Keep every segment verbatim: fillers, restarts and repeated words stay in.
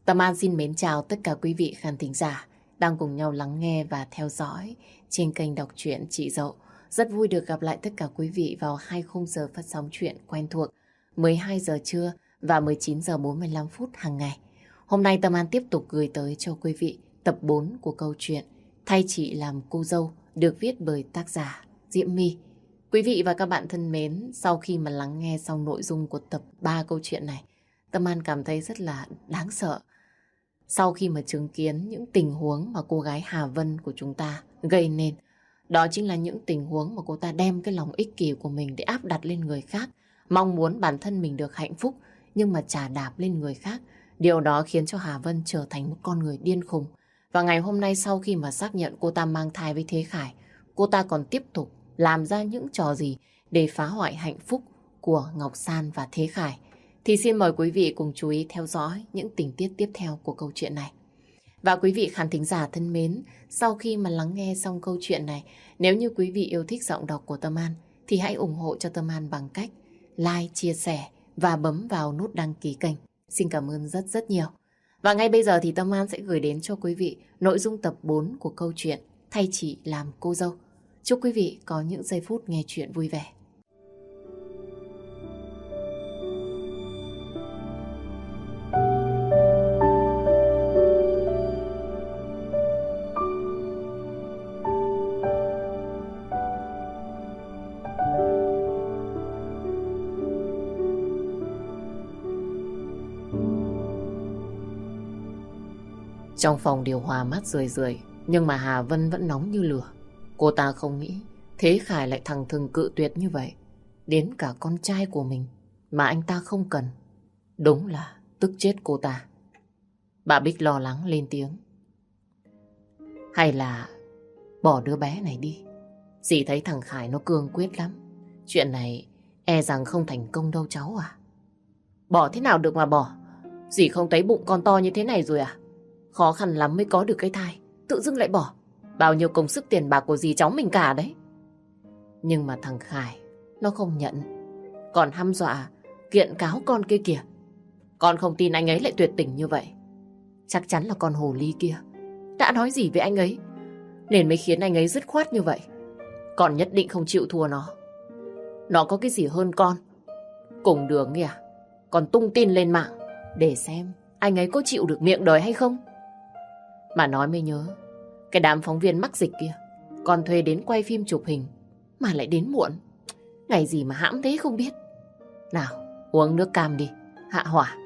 Tâm An xin mến chào tất cả quý vị khán thính giả đang cùng nhau lắng nghe và theo dõi trên kênh đọc truyện Chị Dậu. Rất vui được gặp lại tất cả quý vị vào hai khung giờ phát sóng truyện quen thuộc mười hai giờ trưa và mười chín giờ bốn mươi lăm phút hàng ngày. Hôm nay Tâm An tiếp tục gửi tới cho quý vị tập bốn của câu chuyện Thay Chị Làm Cô Dâu được viết bởi tác giả Diễm My. Quý vị và các bạn thân mến, sau khi mà lắng nghe xong nội dung của tập ba câu chuyện này, Tâm An cảm thấy rất là đáng sợ. Sau khi mà chứng kiến những tình huống mà cô gái Hà Vân của chúng ta gây nên, đó chính là những tình huống mà cô ta đem cái lòng ích kỷ của mình để áp đặt lên người khác, mong muốn bản thân mình được hạnh phúc nhưng mà chà đạp lên người khác. Điều đó khiến cho Hà Vân trở thành một con người điên khùng. Và ngày hôm nay sau khi mà xác nhận cô ta mang thai với Thế Khải, cô ta còn tiếp tục làm ra những trò gì để phá hoại hạnh phúc của Ngọc San và Thế Khải. Thì xin mời quý vị cùng chú ý theo dõi những tình tiết tiếp theo của câu chuyện này. Và quý vị khán thính giả thân mến, sau khi mà lắng nghe xong câu chuyện này, nếu như quý vị yêu thích giọng đọc của Tâm An, thì hãy ủng hộ cho Tâm An bằng cách like, chia sẻ và bấm vào nút đăng ký kênh. Xin cảm ơn rất rất nhiều. Và ngay bây giờ thì Tâm An sẽ gửi đến cho quý vị nội dung tập bốn của câu chuyện Thay Chị Làm Cô Dâu. Chúc quý vị có những giây phút nghe chuyện vui vẻ. Trong phòng điều hòa mát rười rượi, nhưng mà Hà Vân vẫn nóng như lửa. Cô ta không nghĩ Thế Khải lại thẳng thừng cự tuyệt như vậy. Đến cả con trai của mình mà anh ta không cần. Đúng là tức chết cô ta. Bà Bích lo lắng lên tiếng. Hay là bỏ đứa bé này đi. Dì thấy thằng Khải nó cương quyết lắm. Chuyện này e rằng không thành công đâu cháu à. Bỏ thế nào được mà bỏ. Dì không thấy bụng con to như thế này rồi à? Khó khăn lắm mới có được cái thai, tự dưng lại bỏ. Bao nhiêu công sức tiền bạc của dì cháu mình cả đấy. Nhưng mà thằng Khải nó không nhận, còn hăm dọa kiện cáo con kia kìa. Con không tin anh ấy lại tuyệt tình như vậy. Chắc chắn là con hồ ly kia đã nói gì với anh ấy nên mới khiến anh ấy dứt khoát như vậy. Con nhất định không chịu thua nó. Nó có cái gì hơn con. Cùng đường kìa, con tung tin lên mạng để xem anh ấy có chịu được miệng đời hay không. Mà nói mới nhớ, cái đám phóng viên mắc dịch kia còn thuê đến quay phim chụp hình mà lại đến muộn. Ngày gì mà hãm thế không biết. Nào, uống nước cam đi, hạ hỏa.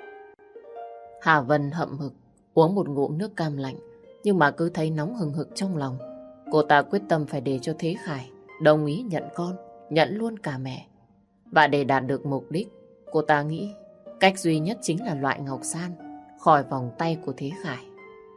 Hà Vân hậm hực uống một ngụm nước cam lạnh, nhưng mà cứ thấy nóng hừng hực trong lòng. Cô ta quyết tâm phải để cho Thế Khải đồng ý nhận con, nhận luôn cả mẹ. Và để đạt được mục đích, cô ta nghĩ cách duy nhất chính là loại Ngọc San khỏi vòng tay của Thế Khải.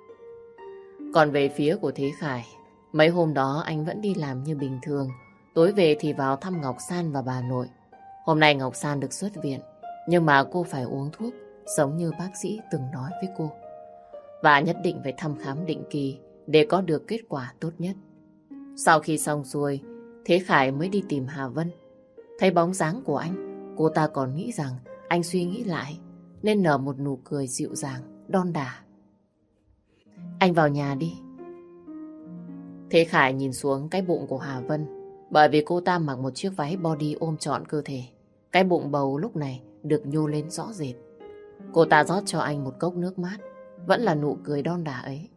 Còn về phía của Thế Khải, mấy hôm đó anh vẫn đi làm như bình thường. Tối về thì vào thăm Ngọc San và bà nội. Hôm nay Ngọc San được xuất viện, nhưng mà cô phải uống thuốc giống như bác sĩ từng nói với cô. Và nhất định phải thăm khám định kỳ để có được kết quả tốt nhất. Sau khi xong xuôi, Thế Khải mới đi tìm Hà Vân. Thấy bóng dáng của anh, cô ta còn nghĩ rằng anh suy nghĩ lại nên nở một nụ cười dịu dàng, đon đả. Anh vào nhà đi. Thế Khải nhìn xuống cái bụng của Hà Vân, bởi vì cô ta mặc một chiếc váy body ôm trọn cơ thể. Cái bụng bầu lúc này được nhô lên rõ rệt. Cô ta rót cho anh một cốc nước mát, vẫn là nụ cười đon đả ấy.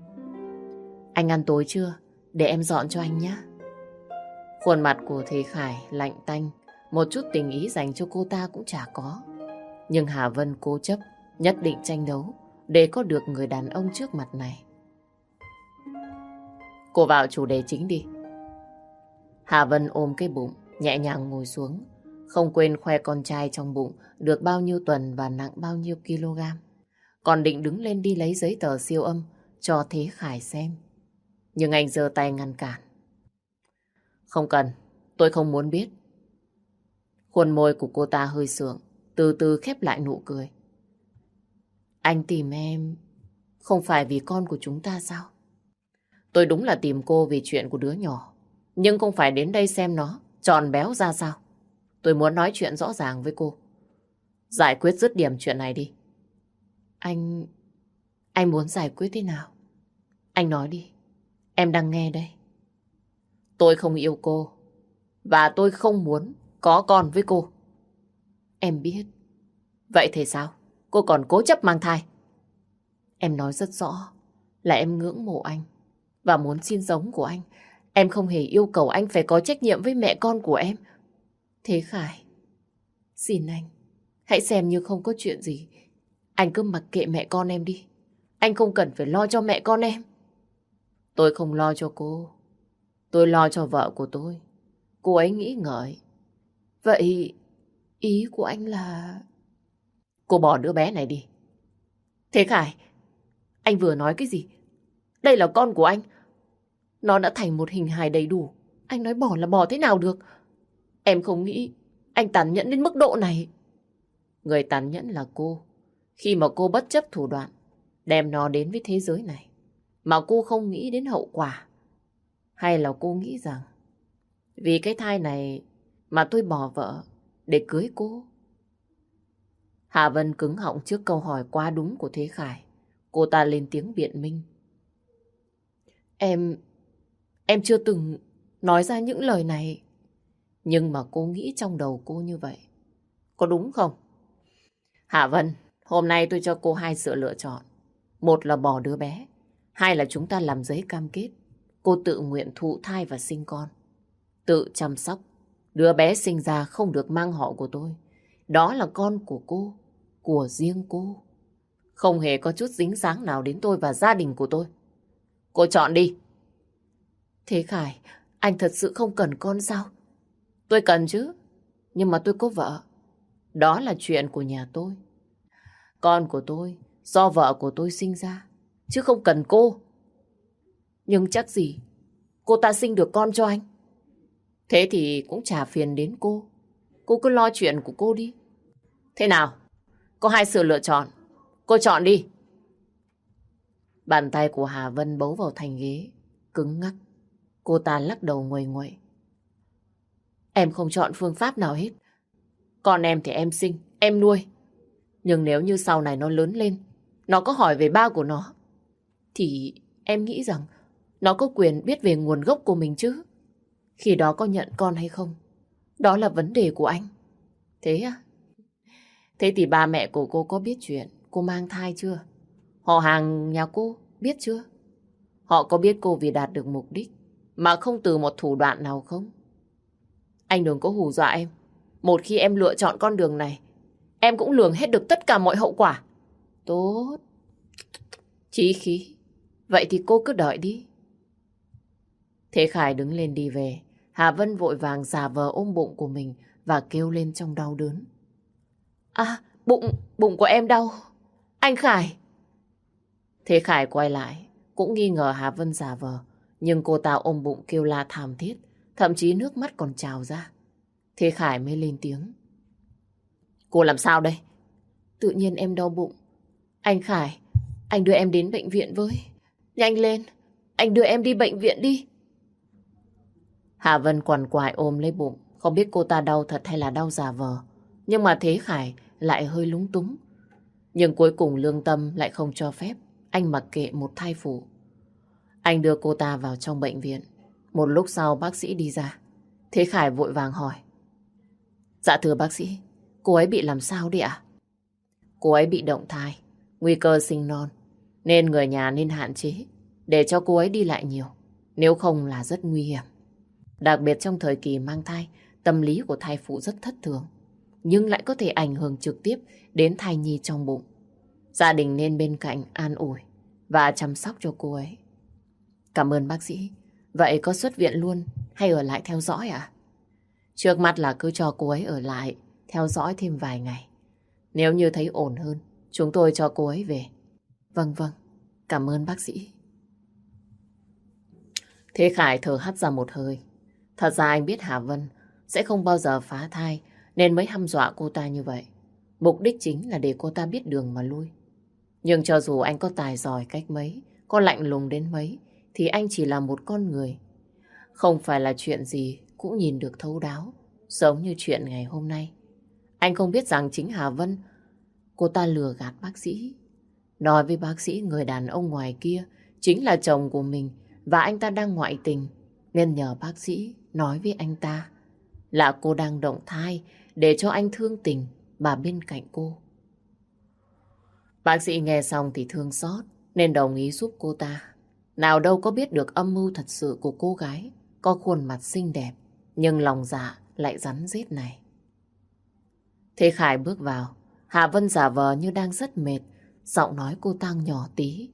Anh ăn tối chưa? Để em dọn cho anh nhé. Khuôn mặt của Thế Khải lạnh tanh, một chút tình ý dành cho cô ta cũng chả có. Nhưng Hà Vân cố chấp, nhất định tranh đấu để có được người đàn ông trước mặt này. Cô vào chủ đề chính đi. Hà Vân ôm cái bụng, nhẹ nhàng ngồi xuống, không quên khoe con trai trong bụng được bao nhiêu tuần và nặng bao nhiêu kg. Còn định đứng lên đi lấy giấy tờ siêu âm cho Thế Khải xem. Nhưng anh giơ tay ngăn cản. Không cần, tôi không muốn biết. Khuôn môi của cô ta hơi sượng, từ từ khép lại nụ cười. Anh tìm em không phải vì con của chúng ta sao? Tôi đúng là tìm cô vì chuyện của đứa nhỏ, nhưng không phải đến đây xem nó tròn béo ra sao. Tôi muốn nói chuyện rõ ràng với cô. Giải quyết dứt điểm chuyện này đi. Anh... Anh muốn giải quyết thế nào? Anh nói đi. Em đang nghe đây. Tôi không yêu cô. Và tôi không muốn có con với cô. Em biết. Vậy thì sao? Cô còn cố chấp mang thai. Em nói rất rõ là em ngưỡng mộ anh và muốn xin giống của anh. Em không hề yêu cầu anh phải có trách nhiệm với mẹ con của em. Thế Khải, xin anh, hãy xem như không có chuyện gì. Anh cứ mặc kệ mẹ con em đi. Anh không cần phải lo cho mẹ con em. Tôi không lo cho cô. Tôi lo cho vợ của tôi. Cô ấy nghĩ ngợi. Vậy ý của anh là... Cô bỏ đứa bé này đi. Thế Khải, anh vừa nói cái gì? Đây là con của anh. Nó đã thành một hình hài đầy đủ. Anh nói bỏ là bỏ thế nào được? Em không nghĩ anh tàn nhẫn đến mức độ này. Người tàn nhẫn là cô. Khi mà cô bất chấp thủ đoạn đem nó đến với thế giới này, mà cô không nghĩ đến hậu quả. Hay là cô nghĩ rằng vì cái thai này mà tôi bỏ vợ để cưới cô? Hà Vân cứng họng trước câu hỏi quá đúng của Thế Khải. Cô ta lên tiếng biện minh. Em... Em chưa từng nói ra những lời này. Nhưng mà cô nghĩ trong đầu cô như vậy. Có đúng không? Hạ Vân, hôm nay tôi cho cô hai sự lựa chọn. Một là bỏ đứa bé. Hai là chúng ta làm giấy cam kết. Cô tự nguyện thụ thai và sinh con. Tự chăm sóc. Đứa bé sinh ra không được mang họ của tôi. Đó là con của cô. Của riêng cô. Không hề có chút dính dáng nào đến tôi và gia đình của tôi. Cô chọn đi. Thế Khải, anh thật sự không cần con sao? Tôi cần chứ. Nhưng mà tôi có vợ. Đó là chuyện của nhà tôi. Con của tôi do vợ của tôi sinh ra, chứ không cần cô. Nhưng chắc gì cô ta sinh được con cho anh. Thế thì cũng chả phiền đến cô. Cô cứ lo chuyện của cô đi. Thế nào? Có hai sự lựa chọn. Cô chọn đi. Bàn tay của Hà Vân bấu vào thành ghế, cứng ngắc. Cô ta lắc đầu nguầy nguậy. Em không chọn phương pháp nào hết. Con em thì em sinh, em nuôi. Nhưng nếu như sau này nó lớn lên, nó có hỏi về ba của nó, thì em nghĩ rằng nó có quyền biết về nguồn gốc của mình chứ. Khi đó có nhận con hay không, đó là vấn đề của anh. Thế à? Thế thì ba mẹ của cô có biết chuyện cô mang thai chưa? Họ hàng nhà cô biết chưa? Họ có biết cô vì đạt được mục đích mà không từ một thủ đoạn nào không? Anh đừng có hù dọa em. Một khi em lựa chọn con đường này, em cũng lường hết được tất cả mọi hậu quả. Tốt. Chí khí. Vậy thì cô cứ đợi đi. Thế Khải đứng lên đi về. Hà Vân vội vàng giả vờ ôm bụng của mình và kêu lên trong đau đớn. À, bụng, bụng của em đau. Anh Khải. Thế Khải quay lại, cũng nghi ngờ Hà Vân giả vờ. Nhưng cô ta ôm bụng kêu la thảm thiết, thậm chí nước mắt còn trào ra. Thế Khải mới lên tiếng. Cô làm sao đây? Tự nhiên em đau bụng. Anh Khải, anh đưa em đến bệnh viện với. Nhanh lên, anh đưa em đi bệnh viện đi. Hà Vân quằn quại ôm lấy bụng. Không biết cô ta đau thật hay là đau giả vờ. Nhưng mà Thế Khải lại hơi lúng túng. Nhưng cuối cùng lương tâm lại không cho phép anh mặc kệ một thai phụ. Anh đưa cô ta vào trong bệnh viện. Một lúc sau bác sĩ đi ra. Thế Khải vội vàng hỏi. Dạ thưa bác sĩ, cô ấy bị làm sao đấy ạ? Cô ấy bị động thai, nguy cơ sinh non, nên người nhà nên hạn chế để cho cô ấy đi lại nhiều. Nếu không là rất nguy hiểm. Đặc biệt trong thời kỳ mang thai, tâm lý của thai phụ rất thất thường, nhưng lại có thể ảnh hưởng trực tiếp đến thai nhi trong bụng. Gia đình nên bên cạnh an ủi và chăm sóc cho cô ấy. Cảm ơn bác sĩ. Vậy có xuất viện luôn hay ở lại theo dõi ạ? Trước mắt là cứ cho cô ấy ở lại theo dõi thêm vài ngày. Nếu như thấy ổn hơn, chúng tôi cho cô ấy về. Vâng vâng, cảm ơn bác sĩ. Thế Khải thở hắt ra một hơi. Thật ra anh biết Hà Vân sẽ không bao giờ phá thai, nên mới hăm dọa cô ta như vậy. Mục đích chính là để cô ta biết đường mà lui. Nhưng cho dù anh có tài giỏi cách mấy, có lạnh lùng đến mấy, thì anh chỉ là một con người. Không phải là chuyện gì cũng nhìn được thấu đáo, giống như chuyện ngày hôm nay. Anh không biết rằng chính Hà Vân, cô ta lừa gạt bác sĩ. nói với bác sĩ người đàn ông ngoài kia chính là chồng của mình và anh ta đang ngoại tình, nên nhờ bác sĩ nói với anh ta là cô đang động thai để cho anh thương tình mà bên cạnh cô. Bác sĩ nghe xong thì thương xót nên đồng ý giúp cô ta. Nào đâu có biết được âm mưu thật sự của cô gái có khuôn mặt xinh đẹp nhưng lòng dạ lại rắn rết này. Thế Khải bước vào, Hạ Vân giả vờ như đang rất mệt, giọng nói cô ta nhỏ tí.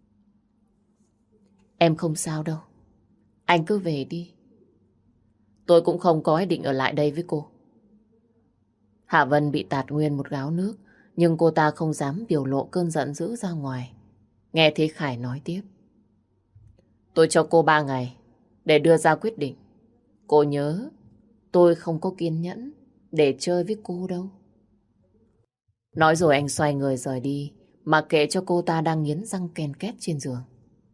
Em không sao đâu, anh cứ về đi. Tôi cũng không có ý định ở lại đây với cô. Hạ Vân bị tạt nguyên một gáo nước, nhưng cô ta không dám biểu lộ cơn giận dữ ra ngoài. Nghe thấy Khải nói tiếp. Tôi cho cô ba ngày để đưa ra quyết định. Cô nhớ, tôi không có kiên nhẫn để chơi với cô đâu. Nói rồi anh xoay người rời đi, mà kệ cho cô ta đang nghiến răng ken két trên giường.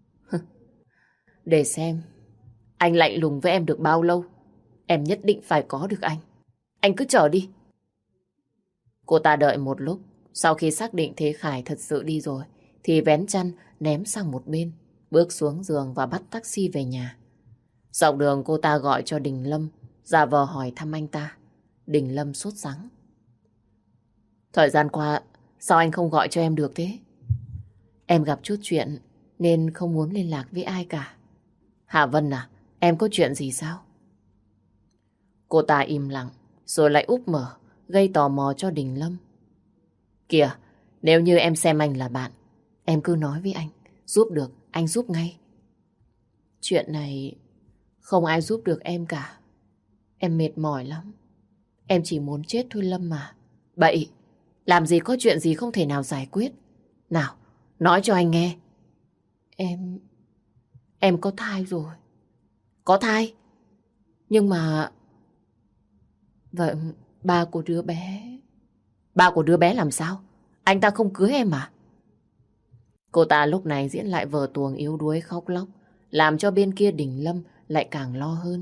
Để xem, anh lạnh lùng với em được bao lâu. Em nhất định phải có được anh. Anh cứ chờ đi. Cô ta đợi một lúc, sau khi xác định Thế Khải thật sự đi rồi, thì vén chăn ném sang một bên, bước xuống giường và bắt taxi về nhà. Dọc đường cô ta gọi cho Đình Lâm, giả vờ hỏi thăm anh ta. Đình Lâm sốt sắng. Thời gian qua, sao anh không gọi cho em được thế? Em gặp chút chuyện nên không muốn liên lạc với ai cả. Hạ Vân à, em có chuyện gì sao? Cô ta im lặng, rồi lại úp mở, gây tò mò cho Đình Lâm. Kìa, nếu như em xem anh là bạn, em cứ nói với anh, giúp được, anh giúp ngay. Chuyện này không ai giúp được em cả. Em mệt mỏi lắm. Em chỉ muốn chết thôi Lâm mà. Bậy, làm gì có chuyện gì không thể nào giải quyết. Nào, nói cho anh nghe. Em... Em có thai rồi. Có thai? Nhưng mà... Vậy ba của đứa bé... Ba của đứa bé làm sao? Anh ta không cưới em à? Cô ta lúc này diễn lại vở tuồng yếu đuối khóc lóc, làm cho bên kia Đình Lâm lại càng lo hơn.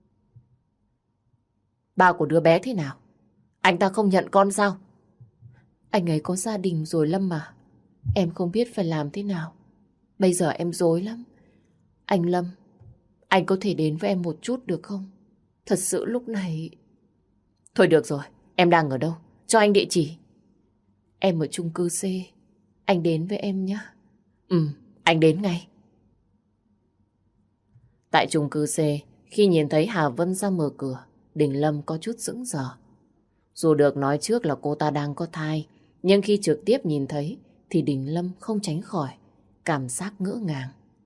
Ba của đứa bé thế nào? Anh ta không nhận con sao? Anh ấy có gia đình rồi Lâm mà. Em không biết phải làm thế nào. Bây giờ em rối lắm. Anh Lâm, anh có thể đến với em một chút được không? Thật sự lúc này... Thôi được rồi, em đang ở đâu? Cho anh địa chỉ. Em ở chung cư C. Anh đến với em nhé. Ừ, anh đến ngay. Tại chung cư C, khi nhìn thấy Hà Vân ra mở cửa, Đình Lâm có chút sững sờ. Dù được nói trước là cô ta đang có thai, nhưng khi trực tiếp nhìn thấy thì Đình Lâm không tránh khỏi cảm giác ngỡ ngàng.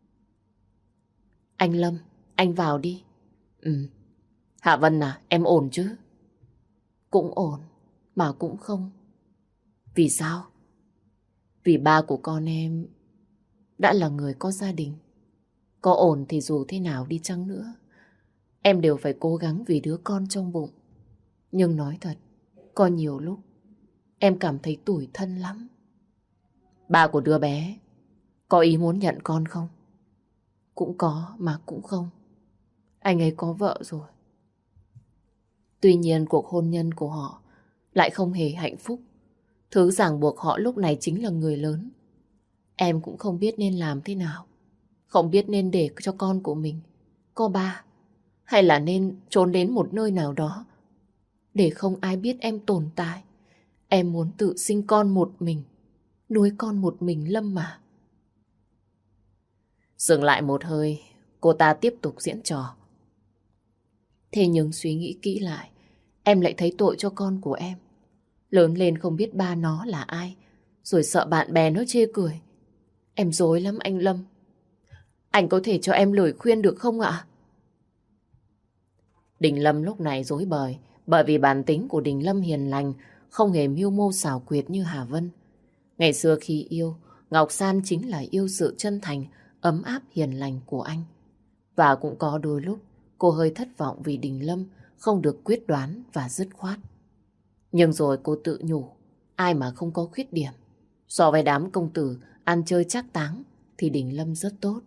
Anh Lâm, anh vào đi. Ừ. Hạ Vân à, em ổn chứ? Cũng ổn, mà cũng không. Vì sao? Vì ba của con em đã là người có gia đình. Có ổn thì dù thế nào đi chăng nữa, em đều phải cố gắng vì đứa con trong bụng. Nhưng nói thật, có nhiều lúc em cảm thấy tủi thân lắm. Ba của đứa bé có ý muốn nhận con không? Cũng có mà cũng không. Anh ấy có vợ rồi. Tuy nhiên cuộc hôn nhân của họ lại không hề hạnh phúc. Thứ ràng buộc họ lúc này chính là người lớn. Em cũng không biết nên làm thế nào. Không biết nên để cho con của mình có ba, hay là nên trốn đến một nơi nào đó để không ai biết em tồn tại. Em muốn tự sinh con một mình, nuôi con một mình Lâm mà. Dừng lại một hơi, cô ta tiếp tục diễn trò. Thế nhưng suy nghĩ kỹ lại, em lại thấy tội cho con của em. Lớn lên không biết ba nó là ai, rồi sợ bạn bè nó chê cười. Em rối lắm anh Lâm. Anh có thể cho em lời khuyên được không ạ? Đình Lâm lúc này rối bời, bởi vì bản tính của Đình Lâm hiền lành, không hề mưu mô xảo quyệt như Hà Vân. Ngày xưa khi yêu, Ngọc San chính là yêu sự chân thành, ấm áp hiền lành của anh. Và cũng có đôi lúc cô hơi thất vọng vì Đình Lâm không được quyết đoán và dứt khoát. Nhưng rồi cô tự nhủ, ai mà không có khuyết điểm. So với đám công tử ăn chơi trác táng thì Đình Lâm rất tốt.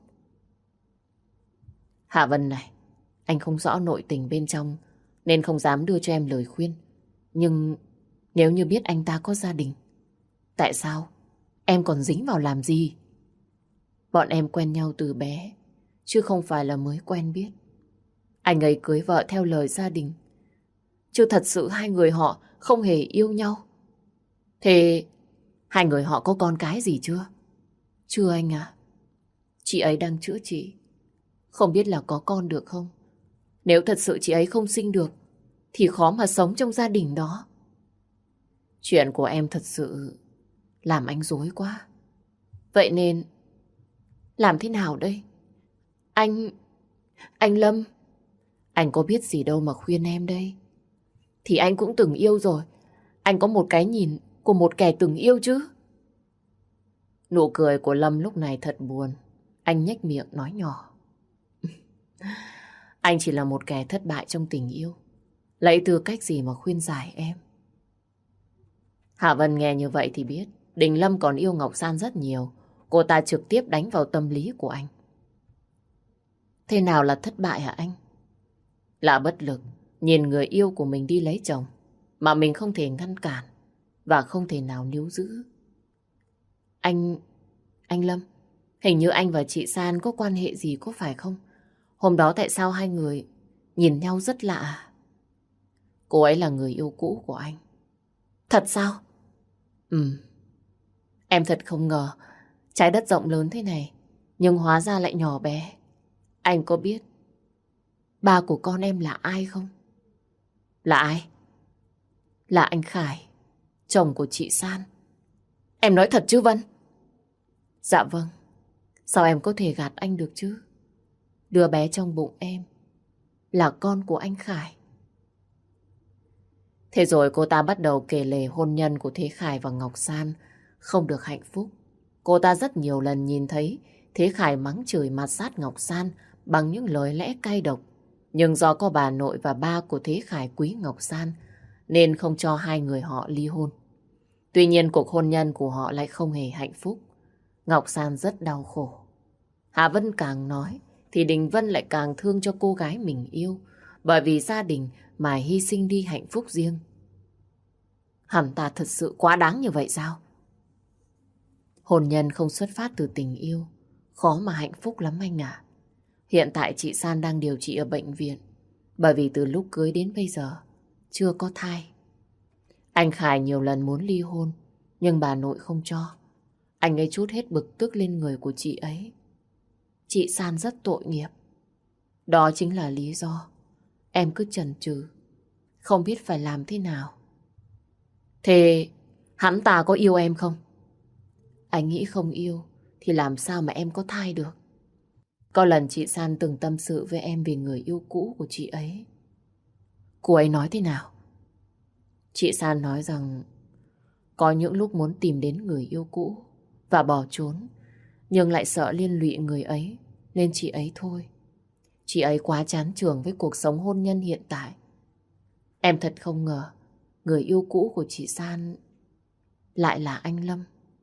Hạ Vân này, anh không rõ nội tình bên trong nên không dám đưa cho em lời khuyên. Nhưng nếu như biết anh ta có gia đình, tại sao em còn dính vào làm gì? Bọn em quen nhau từ bé, chứ không phải là mới quen biết. Anh ấy cưới vợ theo lời gia đình, chứ thật sự hai người họ không hề yêu nhau. Thế hai người họ có con cái gì chưa? Chưa anh à. Chị ấy đang chữa trị, không biết là có con được không. Nếu thật sự chị ấy không sinh được thì khó mà sống trong gia đình đó. Chuyện của em thật sự làm anh rối quá. Vậy nên làm thế nào đây? Anh... Anh Lâm, anh có biết gì đâu mà khuyên em đây. Thì anh cũng từng yêu rồi. Anh có một cái nhìn của một kẻ từng yêu chứ. Nụ cười của Lâm lúc này thật buồn. Anh nhếch miệng nói nhỏ. Anh chỉ là một kẻ thất bại trong tình yêu. Lấy tư cách gì mà khuyên giải em? Hạ Vân nghe như vậy thì biết Đình Lâm còn yêu Ngọc San rất nhiều. Cô ta trực tiếp đánh vào tâm lý của anh. Thế nào là thất bại hả anh? Là bất lực nhìn người yêu của mình đi lấy chồng mà mình không thể ngăn cản và không thể nào níu giữ. Anh... Anh Lâm, hình như anh và chị San có quan hệ gì có phải không? Hôm đó tại sao hai người nhìn nhau rất lạ? Cô ấy là người yêu cũ của anh. Thật sao? Ừ. Em thật không ngờ trái đất rộng lớn thế này nhưng hóa ra lại nhỏ bé. Anh có biết ba của con em là ai không? Là ai? Là anh Khải, chồng của chị San. Em nói thật chứ Vân? Dạ vâng. Sao em có thể gạt anh được chứ? Đứa bé trong bụng em là con của anh Khải. Thế rồi cô ta bắt đầu kể lể hôn nhân của Thế Khải và Ngọc San không được hạnh phúc. Cô ta rất nhiều lần nhìn thấy Thế Khải mắng chửi ma sát Ngọc San bằng những lời lẽ cay độc. Nhưng do có bà nội và ba của Thế Khải quý Ngọc San nên không cho hai người họ ly hôn. Tuy nhiên cuộc hôn nhân của họ lại không hề hạnh phúc. Ngọc San rất đau khổ. Hà Vân càng nói thì Đình Vân lại càng thương cho cô gái mình yêu, bởi vì gia đình mà hy sinh đi hạnh phúc riêng. Hẳn ta thật sự quá đáng như vậy sao? Hôn nhân không xuất phát từ tình yêu, khó mà hạnh phúc lắm anh ạ. Hiện tại chị San đang điều trị ở bệnh viện, bởi vì từ lúc cưới đến bây giờ chưa có thai. Anh Khải nhiều lần muốn ly hôn, nhưng bà nội không cho. Anh ấy trút hết bực tức lên người của chị ấy. Chị San rất tội nghiệp. Đó chính là lý do em cứ chần chừ, không biết phải làm thế nào. Thế hắn ta có yêu em không? Anh nghĩ không yêu thì làm sao mà em có thai được. Có lần chị San từng tâm sự với em về người yêu cũ của chị ấy. Cô ấy nói thế nào? Chị San nói rằng có những lúc muốn tìm đến người yêu cũ và bỏ trốn, nhưng lại sợ liên lụy người ấy nên chị ấy thôi. Chị ấy quá chán chường với cuộc sống hôn nhân hiện tại. Em thật không ngờ người yêu cũ của chị San lại là anh Lâm.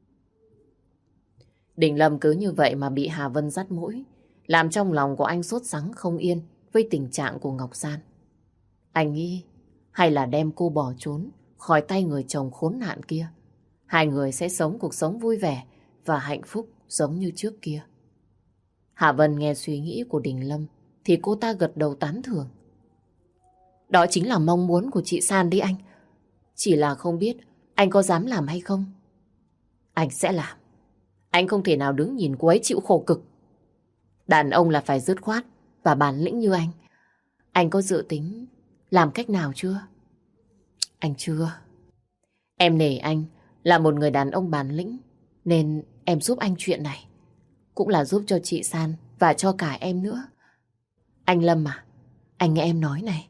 Đình Lâm cứ như vậy mà bị Hà Vân dắt mũi, làm trong lòng của anh sốt sắng không yên với tình trạng của Ngọc San. Anh nghĩ hay là đem cô bỏ trốn khỏi tay người chồng khốn nạn kia. Hai người sẽ sống cuộc sống vui vẻ và hạnh phúc giống như trước kia. Hà Vân nghe suy nghĩ của Đình Lâm thì cô ta gật đầu tán thưởng. Đó chính là mong muốn của chị San đi anh. Chỉ là không biết anh có dám làm hay không. Anh sẽ làm. Anh không thể nào đứng nhìn cô ấy chịu khổ cực. Đàn ông là phải dứt khoát và bản lĩnh như anh. Anh có dự tính làm cách nào chưa? Anh chưa. Em nể anh là một người đàn ông bản lĩnh, nên em giúp anh chuyện này. Cũng là giúp cho chị San và cho cả em nữa. Anh Lâm à, anh nghe em nói này.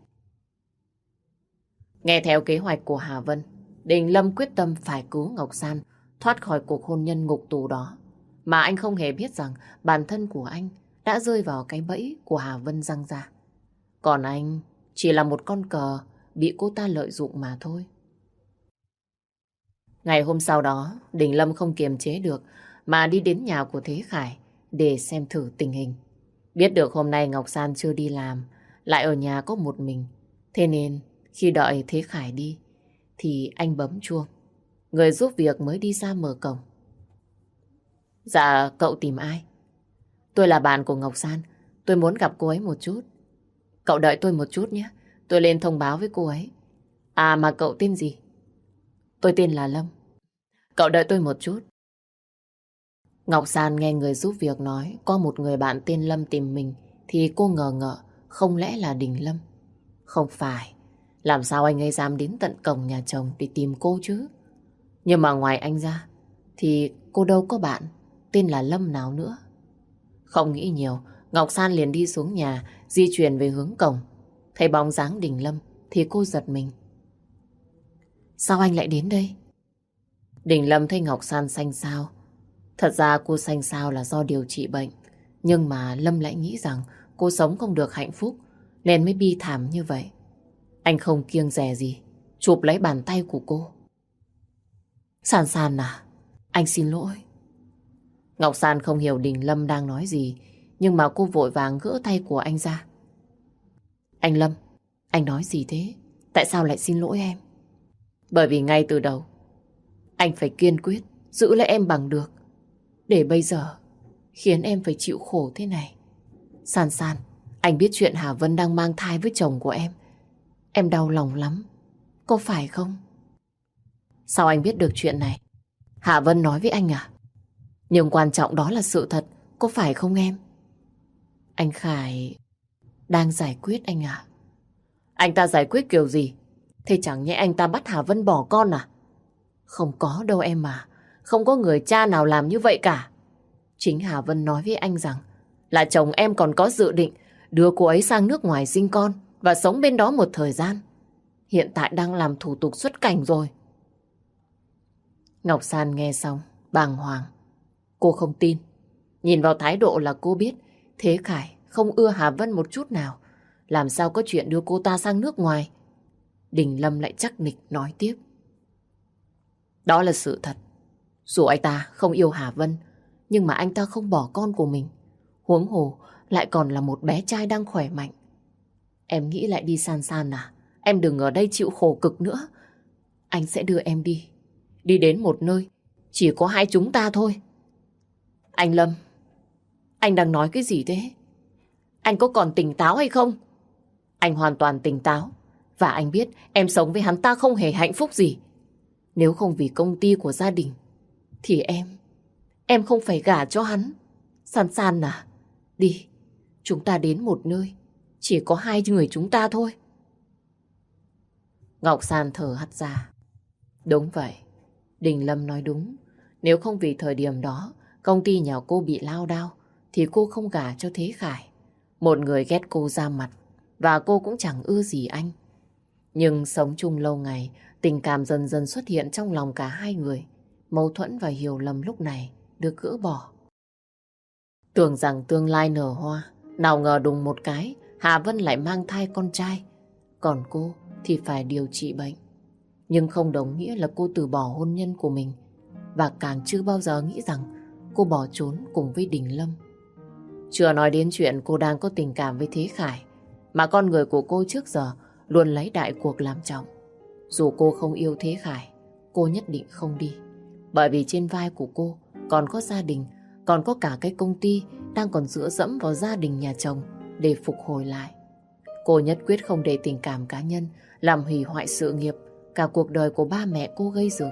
Nghe theo kế hoạch của Hà Vân, Đình Lâm quyết tâm phải cứu Ngọc San thoát khỏi cuộc hôn nhân ngục tù đó. Mà anh không hề biết rằng bản thân của anh đã rơi vào cái bẫy của Hà Vân giăng ra. Còn anh chỉ là một con cờ bị cô ta lợi dụng mà thôi. Ngày hôm sau đó, Đình Lâm không kiềm chế được mà đi đến nhà của Thế Khải để xem thử tình hình. Biết được hôm nay Ngọc San chưa đi làm, lại ở nhà có một mình. Thế nên khi đợi Thế Khải đi thì anh bấm chuông. Người giúp việc mới đi ra mở cổng. Dạ, cậu tìm ai? Tôi là bạn của Ngọc San. Tôi muốn gặp cô ấy một chút. Cậu đợi tôi một chút nhé. Tôi lên thông báo với cô ấy. À mà cậu tên gì? Tôi tên là Lâm. Cậu đợi tôi một chút. Ngọc San nghe người giúp việc nói có một người bạn tên Lâm tìm mình thì cô ngờ ngợ, không lẽ là Đình Lâm? Không phải, làm sao anh ấy dám đến tận cổng nhà chồng để tìm cô chứ? Nhưng mà ngoài anh ra thì cô đâu có bạn tên là Lâm nào nữa. Không nghĩ nhiều, Ngọc San liền đi xuống nhà, di chuyển về hướng cổng. Thấy bóng dáng Đình Lâm thì cô giật mình. Sao anh lại đến đây? Đình Lâm thấy Ngọc San xanh xao. Thật ra cô xanh xao là do điều trị bệnh. Nhưng mà Lâm lại nghĩ rằng cô sống không được hạnh phúc nên mới bi thảm như vậy. Anh không kiêng dè gì, chụp lấy bàn tay của cô. San San à, anh xin lỗi. Ngọc San không hiểu Đình Lâm đang nói gì, nhưng mà cô vội vàng gỡ tay của anh ra. Anh Lâm, anh nói gì thế? Tại sao lại xin lỗi em? Bởi vì ngay từ đầu anh phải kiên quyết giữ lấy em bằng được, để bây giờ khiến em phải chịu khổ thế này. San San, anh biết chuyện Hà Vân đang mang thai với chồng của em. Em đau lòng lắm, có phải không? Sao anh biết được chuyện này? Hà Vân nói với anh à? Nhưng quan trọng đó là sự thật, có phải không em? Anh Khải đang giải quyết anh à? Anh ta giải quyết kiểu gì? Thế chẳng nhẽ anh ta bắt Hà Vân bỏ con à? Không có đâu em mà. Không có người cha nào làm như vậy cả. Chính Hà Vân nói với anh rằng là chồng em còn có dự định đưa cô ấy sang nước ngoài sinh con và sống bên đó một thời gian. Hiện tại đang làm thủ tục xuất cảnh rồi. Ngọc San nghe xong, bàng hoàng. Cô không tin. Nhìn vào thái độ là cô biết Thế Khải không ưa Hà Vân một chút nào. Làm sao có chuyện đưa cô ta sang nước ngoài? Đình Lâm lại chắc nịch nói tiếp. Đó là sự thật. Dù anh ta không yêu Hà Vân, nhưng mà anh ta không bỏ con của mình. Huống hồ lại còn là một bé trai đang khỏe mạnh. Em nghĩ lại đi San San à? Em đừng ở đây chịu khổ cực nữa. Anh sẽ đưa em đi. Đi đến một nơi chỉ có hai chúng ta thôi. Anh Lâm, anh đang nói cái gì thế? Anh có còn tỉnh táo hay không? Anh hoàn toàn tỉnh táo. Và anh biết em sống với hắn ta không hề hạnh phúc gì. Nếu không vì công ty của gia đình thì em Em không phải gả cho hắn. San San à, đi, chúng ta đến một nơi chỉ có hai người chúng ta thôi. Ngọc San thở hắt ra. Đúng vậy, Đình Lâm nói đúng. Nếu không vì thời điểm đó công ty nhà cô bị lao đao thì cô không gả cho Thế Khải. Một người ghét cô ra mặt và cô cũng chẳng ưa gì anh. Nhưng sống chung lâu ngày, tình cảm dần dần xuất hiện trong lòng cả hai người. Mâu thuẫn và hiểu lầm lúc này được gỡ bỏ. Tưởng rằng tương lai nở hoa, nào ngờ đùng một cái Hà Vân lại mang thai con trai. Còn cô thì phải điều trị bệnh. Nhưng không đồng nghĩa là cô từ bỏ hôn nhân của mình. Và càng chưa bao giờ nghĩ rằng cô bỏ trốn cùng với Đình Lâm. Chưa nói đến chuyện cô đang có tình cảm với Thế Khải, mà con người của cô trước giờ luôn lấy đại cuộc làm trọng. Dù cô không yêu Thế Khải, cô nhất định không đi. Bởi vì trên vai của cô còn có gia đình, còn có cả cái công ty đang còn dựa dẫm vào gia đình nhà chồng để phục hồi lại. Cô nhất quyết không để tình cảm cá nhân làm hủy hoại sự nghiệp, cả cuộc đời của ba mẹ cô gây dựng.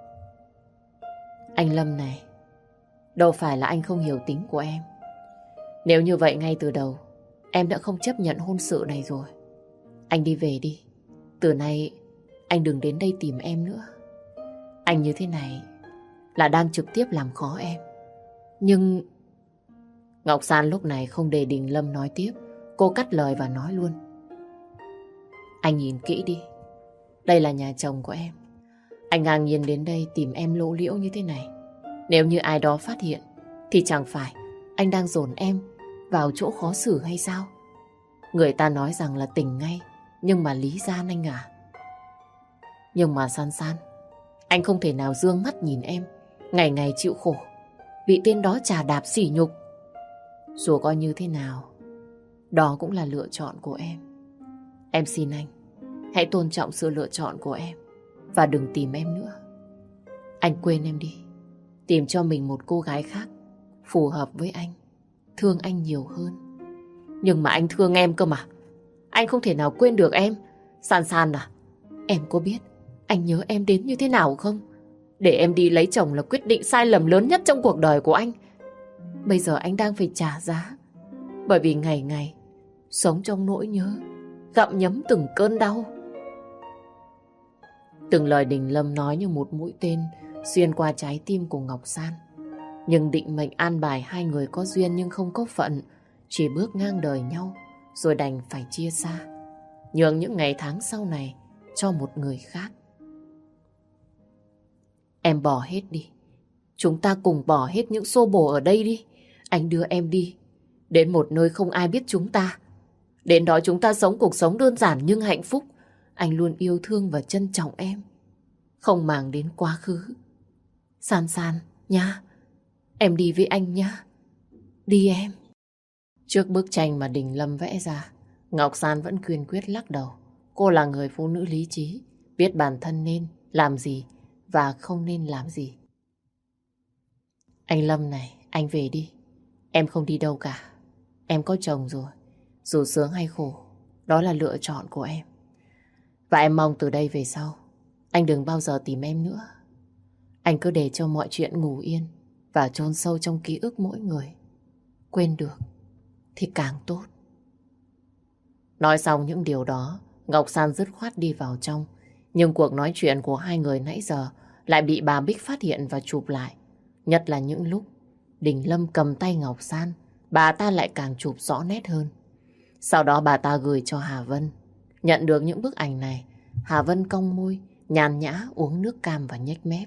Anh Lâm này, đâu phải là anh không hiểu tính của em. Nếu như vậy ngay từ đầu em đã không chấp nhận hôn sự này rồi. Anh đi về đi. Từ nay anh đừng đến đây tìm em nữa. Anh như thế này là đang trực tiếp làm khó em. Nhưng... Ngọc San lúc này không để Đình Lâm nói tiếp. Cô cắt lời và nói luôn. Anh nhìn kỹ đi. Đây là nhà chồng của em. Anh ngang nhiên đến đây tìm em lộ liễu như thế này. Nếu như ai đó phát hiện thì chẳng phải anh đang dồn em vào chỗ khó xử hay sao? Người ta nói rằng là tình ngay, nhưng mà lý gian anh à. Nhưng mà San San, anh không thể nào dương mắt nhìn em ngày ngày chịu khổ vì tên đó chà đạp sỉ nhục. Dù có như thế nào, đó cũng là lựa chọn của em. Em xin anh, hãy tôn trọng sự lựa chọn của em và đừng tìm em nữa. Anh quên em đi, tìm cho mình một cô gái khác phù hợp với anh, thương anh nhiều hơn. Nhưng mà anh thương em cơ mà. Anh không thể nào quên được em. San San à, em có biết anh nhớ em đến như thế nào không? Để em đi lấy chồng là quyết định sai lầm lớn nhất trong cuộc đời của anh. Bây giờ anh đang phải trả giá. Bởi vì ngày ngày sống trong nỗi nhớ, gặm nhấm từng cơn đau. Từng lời Đình Lâm nói như một mũi tên xuyên qua trái tim của Ngọc San. Nhưng định mệnh an bài hai người có duyên nhưng không có phận, chỉ bước ngang đời nhau rồi đành phải chia xa, nhường những ngày tháng sau này cho một người khác. Em bỏ hết đi. Chúng ta cùng bỏ hết những xô bồ ở đây đi. Anh đưa em đi đến một nơi không ai biết chúng ta. Đến đó chúng ta sống cuộc sống đơn giản nhưng hạnh phúc. Anh luôn yêu thương và trân trọng em, không màng đến quá khứ. San San nha, em đi với anh nha. Đi em. Trước bức tranh mà Đình Lâm vẽ ra, Ngọc San vẫn kiên quyết lắc đầu. Cô là người phụ nữ lý trí, biết bản thân nên làm gì và không nên làm gì. Anh Lâm này, anh về đi. Em không đi đâu cả. Em có chồng rồi. Dù sướng hay khổ, đó là lựa chọn của em. Và em mong từ đây về sau anh đừng bao giờ tìm em nữa. Anh cứ để cho mọi chuyện ngủ yên và chôn sâu trong ký ức mỗi người. Quên được thì càng tốt. Nói xong những điều đó, Ngọc San dứt khoát đi vào trong. Nhưng cuộc nói chuyện của hai người nãy giờ lại bị bà Bích phát hiện và chụp lại. Nhất là những lúc Đình Lâm cầm tay Ngọc San, bà ta lại càng chụp rõ nét hơn. Sau đó bà ta gửi cho Hà Vân. Nhận được những bức ảnh này, Hà Vân cong môi, nhàn nhã uống nước cam và nhếch mép.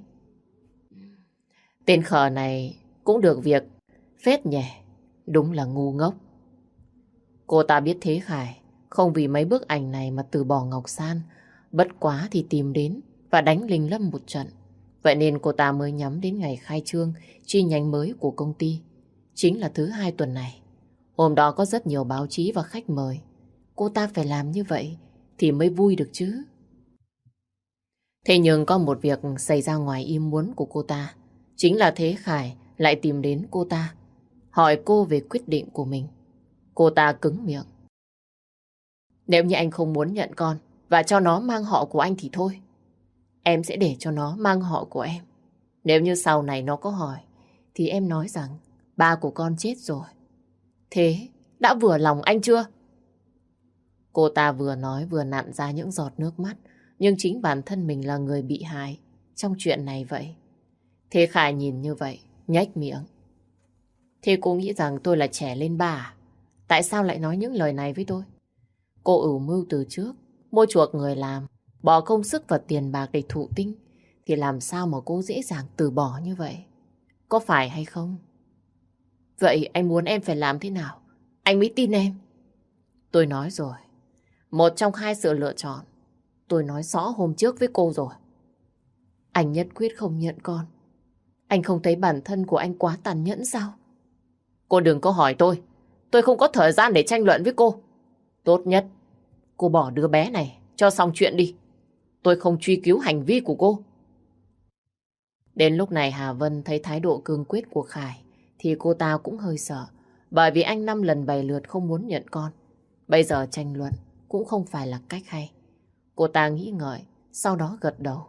Tên khờ này cũng được việc phết nhè, đúng là ngu ngốc. Cô ta biết Thế Khải không vì mấy bức ảnh này mà từ bỏ Ngọc San, bất quá thì tìm đến và đánh Đình Lâm một trận. Vậy nên cô ta mới nhắm đến ngày khai trương chi nhánh mới của công ty, chính là thứ hai tuần này. Hôm đó có rất nhiều báo chí và khách mời. Cô ta phải làm như vậy thì mới vui được chứ. Thế nhưng có một việc xảy ra ngoài ý muốn của cô ta. Chính là Thế Khải lại tìm đến cô ta, hỏi cô về quyết định của mình. Cô ta cứng miệng. Nếu như anh không muốn nhận con và cho nó mang họ của anh thì thôi. Em sẽ để cho nó mang họ của em. Nếu như sau này nó có hỏi thì em nói rằng ba của con chết rồi. Thế đã vừa lòng anh chưa? Cô ta vừa nói vừa nặn ra những giọt nước mắt. Nhưng chính bản thân mình là người bị hại trong chuyện này vậy. Thế Khải nhìn như vậy, nhếch miệng. Thế cô nghĩ rằng tôi là trẻ lên ba à? Tại sao lại nói những lời này với tôi? Cô ủ mưu từ trước, mua chuộc người làm, bỏ công sức và tiền bạc để thụ tinh, thì làm sao mà cô dễ dàng từ bỏ như vậy? Có phải hay không? Vậy anh muốn em phải làm thế nào? Anh mới tin em. Tôi nói rồi, một trong hai sự lựa chọn. Tôi nói rõ hôm trước với cô rồi. Anh nhất quyết không nhận con. Anh không thấy bản thân của anh quá tàn nhẫn sao? Cô đừng có hỏi tôi. Tôi không có thời gian để tranh luận với cô. Tốt nhất, cô bỏ đứa bé này cho xong chuyện đi. Tôi không truy cứu hành vi của cô. Đến lúc này Hà Vân thấy thái độ cương quyết của Khải thì cô ta cũng hơi sợ. Bởi vì anh năm lần bảy lượt không muốn nhận con. Bây giờ tranh luận cũng không phải là cách hay. Cô ta nghĩ ngợi, sau đó gật đầu.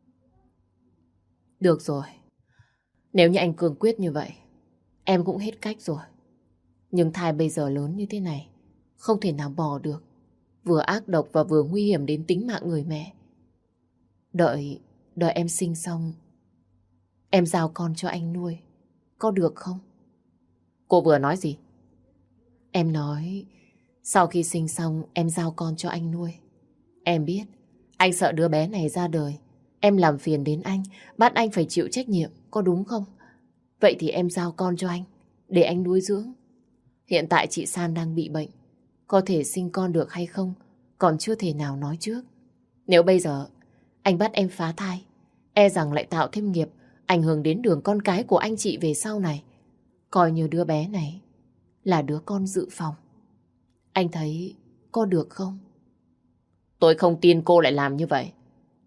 Được rồi. Nếu như anh cương quyết như vậy, em cũng hết cách rồi. Nhưng thai bây giờ lớn như thế này, không thể nào bỏ được. Vừa ác độc và vừa nguy hiểm đến tính mạng người mẹ. Đợi, đợi em sinh xong, em giao con cho anh nuôi. Có được không? Cô vừa nói gì? Em nói, sau khi sinh xong, em giao con cho anh nuôi. Em biết, anh sợ đứa bé này ra đời. Em làm phiền đến anh, bắt anh phải chịu trách nhiệm, có đúng không? Vậy thì em giao con cho anh, để anh nuôi dưỡng. Hiện tại chị San đang bị bệnh. Có thể sinh con được hay không, còn chưa thể nào nói trước. Nếu bây giờ anh bắt em phá thai, e rằng lại tạo thêm nghiệp, ảnh hưởng đến đường con cái của anh chị về sau này. Coi như đứa bé này là đứa con dự phòng. Anh thấy có được không? Tôi không tin cô lại làm như vậy.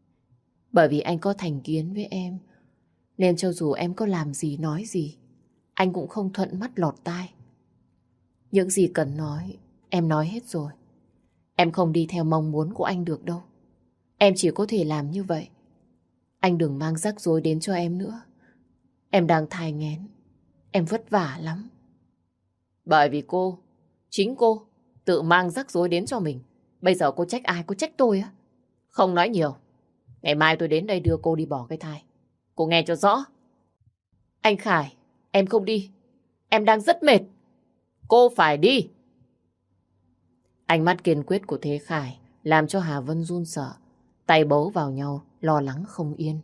Bởi vì anh có thành kiến với em, nên cho dù em có làm gì nói gì, anh cũng không thuận mắt lọt tai. Những gì cần nói, em nói hết rồi. Em không đi theo mong muốn của anh được đâu. Em chỉ có thể làm như vậy. Anh đừng mang rắc rối đến cho em nữa. Em đang thai nghén. Em vất vả lắm. Bởi vì cô, chính cô, tự mang rắc rối đến cho mình. Bây giờ cô trách ai? Cô trách tôi á? Không nói nhiều. Ngày mai tôi đến đây đưa cô đi bỏ cái thai. Cô nghe cho rõ. Anh Khải, em không đi. Em đang rất mệt. Cô phải đi. Ánh mắt kiên quyết của Thế Khải làm cho Hà Vân run sợ. Tay bấu vào nhau, lo lắng không yên.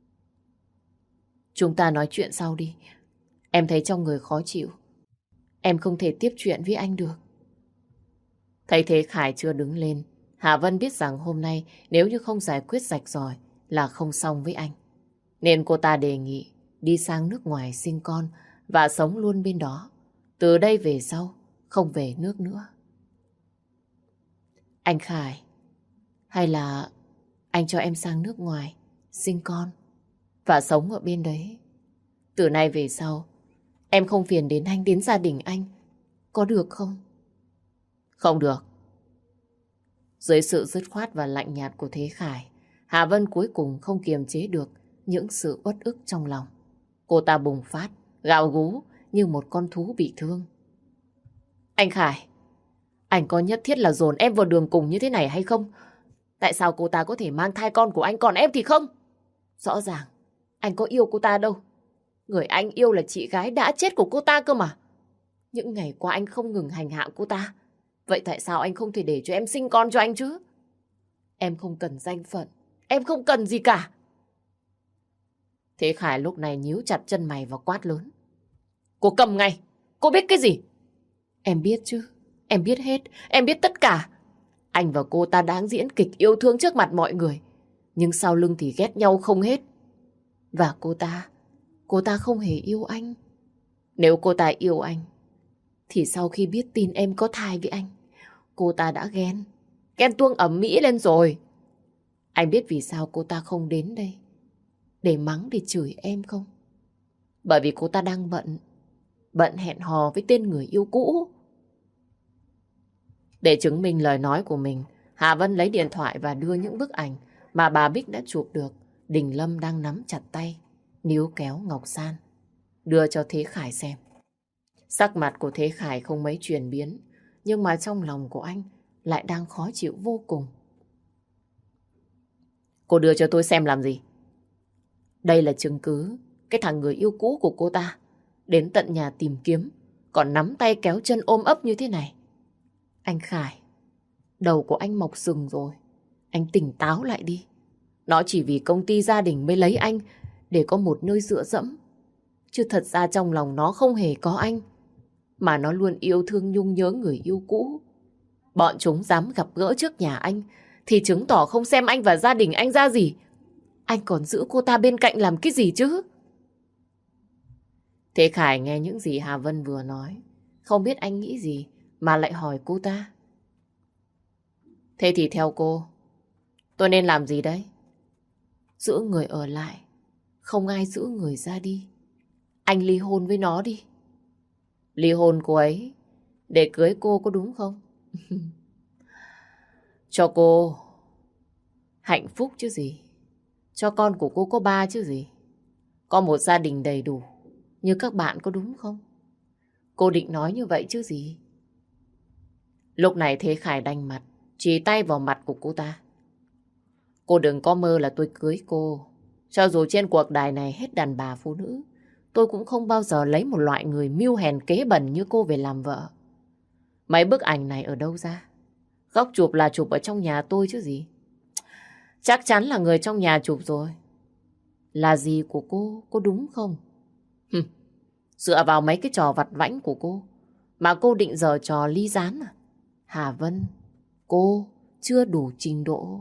Chúng ta nói chuyện sau đi. Em thấy trong người khó chịu. Em không thể tiếp chuyện với anh được. Thấy Thế Khải chưa đứng lên, Hà Vân biết rằng hôm nay nếu như không giải quyết rạch ròi là không xong với anh. Nên cô ta đề nghị đi sang nước ngoài sinh con và sống luôn bên đó. Từ đây về sau, không về nước nữa. Anh Khải, hay là anh cho em sang nước ngoài sinh con và sống ở bên đấy. Từ nay về sau, em không phiền đến anh, đến gia đình anh. Có được không? Không được. Dưới sự dứt khoát và lạnh nhạt của Thế Khải, Hà Vân cuối cùng không kiềm chế được những sự uất ức trong lòng. Cô ta bùng phát, gào gú như một con thú bị thương. Anh Khải, anh có nhất thiết là dồn em vào đường cùng như thế này hay không? Tại sao cô ta có thể mang thai con của anh còn em thì không? Rõ ràng, anh có yêu cô ta đâu. Người anh yêu là chị gái đã chết của cô ta cơ mà. Những ngày qua anh không ngừng hành hạ cô ta. Vậy tại sao anh không thể để cho em sinh con cho anh chứ? Em không cần danh phận. Em không cần gì cả. Thế Khải lúc này nhíu chặt chân mày và quát lớn. Cô cầm ngay. Cô biết cái gì? Em biết chứ. Em biết hết. Em biết tất cả. Anh và cô ta đáng diễn kịch yêu thương trước mặt mọi người. Nhưng sau lưng thì ghét nhau không hết. Và cô ta, cô ta không hề yêu anh. Nếu cô ta yêu anh, thì sau khi biết tin em có thai với anh, cô ta đã ghen. Ghen tuông ầm ĩ lên rồi. Anh biết vì sao cô ta không đến đây? Để mắng, để chửi em không? Bởi vì cô ta đang bận. Bận hẹn hò với tên người yêu cũ. Để chứng minh lời nói của mình, Hà Vân lấy điện thoại và đưa những bức ảnh mà bà Bích đã chụp được. Đình Lâm đang nắm chặt tay, níu kéo Ngọc San, đưa cho Thế Khải xem. Sắc mặt của Thế Khải không mấy chuyển biến, nhưng mà trong lòng của anh lại đang khó chịu vô cùng. Cô đưa cho tôi xem làm gì? Đây là chứng cứ cái thằng người yêu cũ của cô ta đến tận nhà tìm kiếm, còn nắm tay kéo chân ôm ấp như thế này. Anh Khải, đầu của anh mọc sừng rồi. Anh tỉnh táo lại đi. Nó chỉ vì công ty gia đình mới lấy anh để có một nơi dựa dẫm. Chứ thật ra trong lòng nó không hề có anh, mà nó luôn yêu thương nhung nhớ người yêu cũ. Bọn chúng dám gặp gỡ trước nhà anh thì chứng tỏ không xem anh và gia đình anh ra gì. Anh còn giữ cô ta bên cạnh làm cái gì chứ? Thế Khải nghe những gì Hà Vân vừa nói, không biết anh nghĩ gì mà lại hỏi cô ta. Thế thì theo cô, tôi nên làm gì đấy? Giữ người ở lại, không ai giữ người ra đi. Anh ly hôn với nó đi. Ly hôn cô ấy để cưới cô có đúng không? Cho cô hạnh phúc chứ gì. Cho con của cô có ba chứ gì. Có một gia đình đầy đủ như các bạn có đúng không? Cô định nói như vậy chứ gì. Lúc này Thế Khải đanh mặt, chỉ tay vào mặt của cô ta. Cô đừng có mơ là tôi cưới cô. Cho dù trên cuộc đời này hết đàn bà phụ nữ, tôi cũng không bao giờ lấy một loại người mưu hèn kế bẩn như cô về làm vợ. Mấy bức ảnh này ở đâu ra? Góc chụp là chụp ở trong nhà tôi chứ gì. Chắc chắn là người trong nhà chụp rồi. Là gì của cô, có đúng không? Hừm, dựa vào mấy cái trò vặt vãnh của cô mà cô định giở trò ly gián à? Hà Vân, cô chưa đủ trình độ.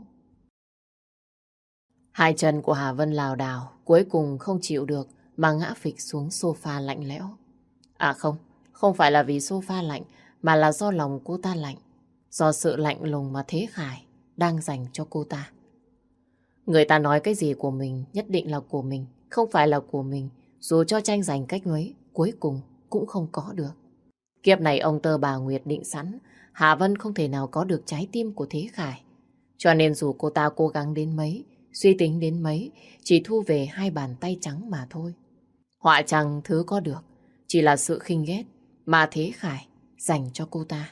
Hai chân của Hà Vân lảo đảo, cuối cùng không chịu được mà ngã phịch xuống sofa lạnh lẽo. À không, không phải là vì sofa lạnh, mà là do lòng cô ta lạnh, do sự lạnh lùng mà Thế Khải đang dành cho cô ta. Người ta nói cái gì của mình nhất định là của mình, không phải là của mình, dù cho tranh giành cách mấy, cuối cùng cũng không có được. Kiếp này ông tơ bà Nguyệt định sẵn, Hà Vân không thể nào có được trái tim của Thế Khải. Cho nên dù cô ta cố gắng đến mấy, suy tính đến mấy, chỉ thu về hai bàn tay trắng mà thôi. Họa chẳng thứ có được, chỉ là sự khinh ghét mà Thế Khải dành cho cô ta.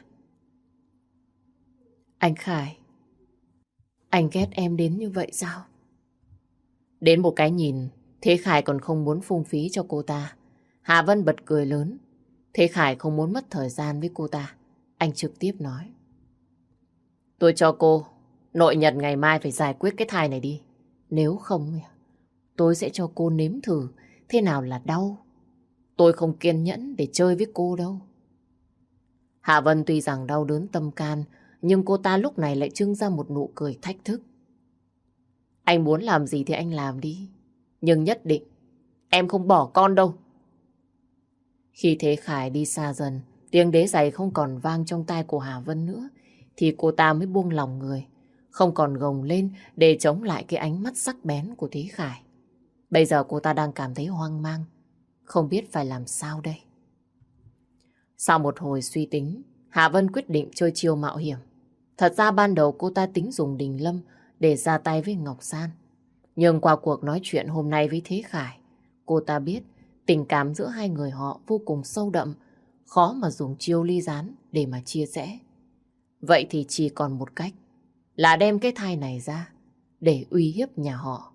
Anh Khải, anh ghét em đến như vậy sao? Đến một cái nhìn, Thế Khải còn không muốn phung phí cho cô ta. Hà Vân bật cười lớn. Thế Khải không muốn mất thời gian với cô ta. Anh trực tiếp nói. Tôi cho cô nội nhật ngày mai phải giải quyết cái thai này đi. Nếu không, tôi sẽ cho cô nếm thử thế nào là đau. Tôi không kiên nhẫn để chơi với cô đâu. Hạ Vân tuy rằng đau đớn tâm can, nhưng cô ta lúc này lại trưng ra một nụ cười thách thức. Anh muốn làm gì thì anh làm đi. Nhưng nhất định em không bỏ con đâu. Khi Thế Khải đi xa dần, tiếng đế giày không còn vang trong tai của Hà Vân nữa, thì cô ta mới buông lòng người, không còn gồng lên để chống lại cái ánh mắt sắc bén của Thế Khải. Bây giờ cô ta đang cảm thấy hoang mang, không biết phải làm sao đây. Sau một hồi suy tính, Hà Vân quyết định chơi chiêu mạo hiểm. Thật ra ban đầu cô ta tính dùng Đình Lâm để ra tay với Ngọc San. Nhưng qua cuộc nói chuyện hôm nay với Thế Khải, cô ta biết tình cảm giữa hai người họ vô cùng sâu đậm, khó mà dùng chiêu ly gián để mà chia rẽ. Vậy thì chỉ còn một cách là đem cái thai này ra để uy hiếp nhà họ.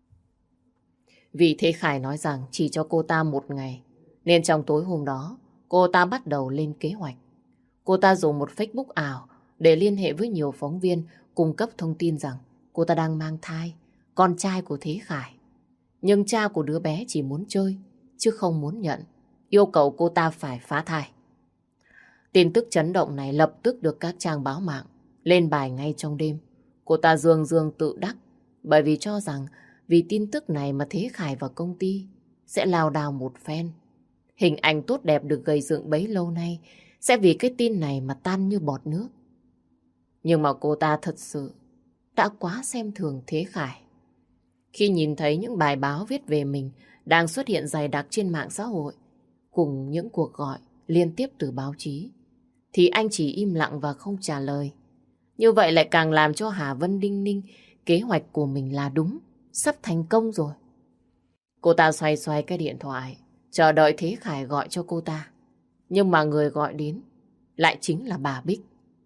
Vì Thế Khải nói rằng chỉ cho cô ta một ngày, nên trong tối hôm đó cô ta bắt đầu lên kế hoạch. Cô ta dùng một Facebook ảo để liên hệ với nhiều phóng viên, cung cấp thông tin rằng cô ta đang mang thai con trai của Thế Khải. Nhưng cha của đứa bé chỉ muốn chơi chứ không muốn nhận, yêu cầu cô ta phải phá thai. Tin tức chấn động này lập tức được các trang báo mạng lên bài ngay trong đêm. Cô ta dương dương tự đắc bởi vì cho rằng vì tin tức này mà Thế Khải và công ty sẽ lao đao một phen. Hình ảnh tốt đẹp được gây dựng bấy lâu nay sẽ vì cái tin này mà tan như bọt nước. Nhưng mà cô ta thật sự đã quá xem thường Thế Khải. Khi nhìn thấy những bài báo viết về mình đang xuất hiện dày đặc trên mạng xã hội, cùng những cuộc gọi liên tiếp từ báo chí, thì anh chỉ im lặng và không trả lời. Như vậy lại càng làm cho Hà Vân đinh ninh kế hoạch của mình là đúng, sắp thành công rồi. Cô ta xoay xoay cái điện thoại, chờ đợi Thế Khải gọi cho cô ta. Nhưng mà người gọi đến lại chính là bà Bích.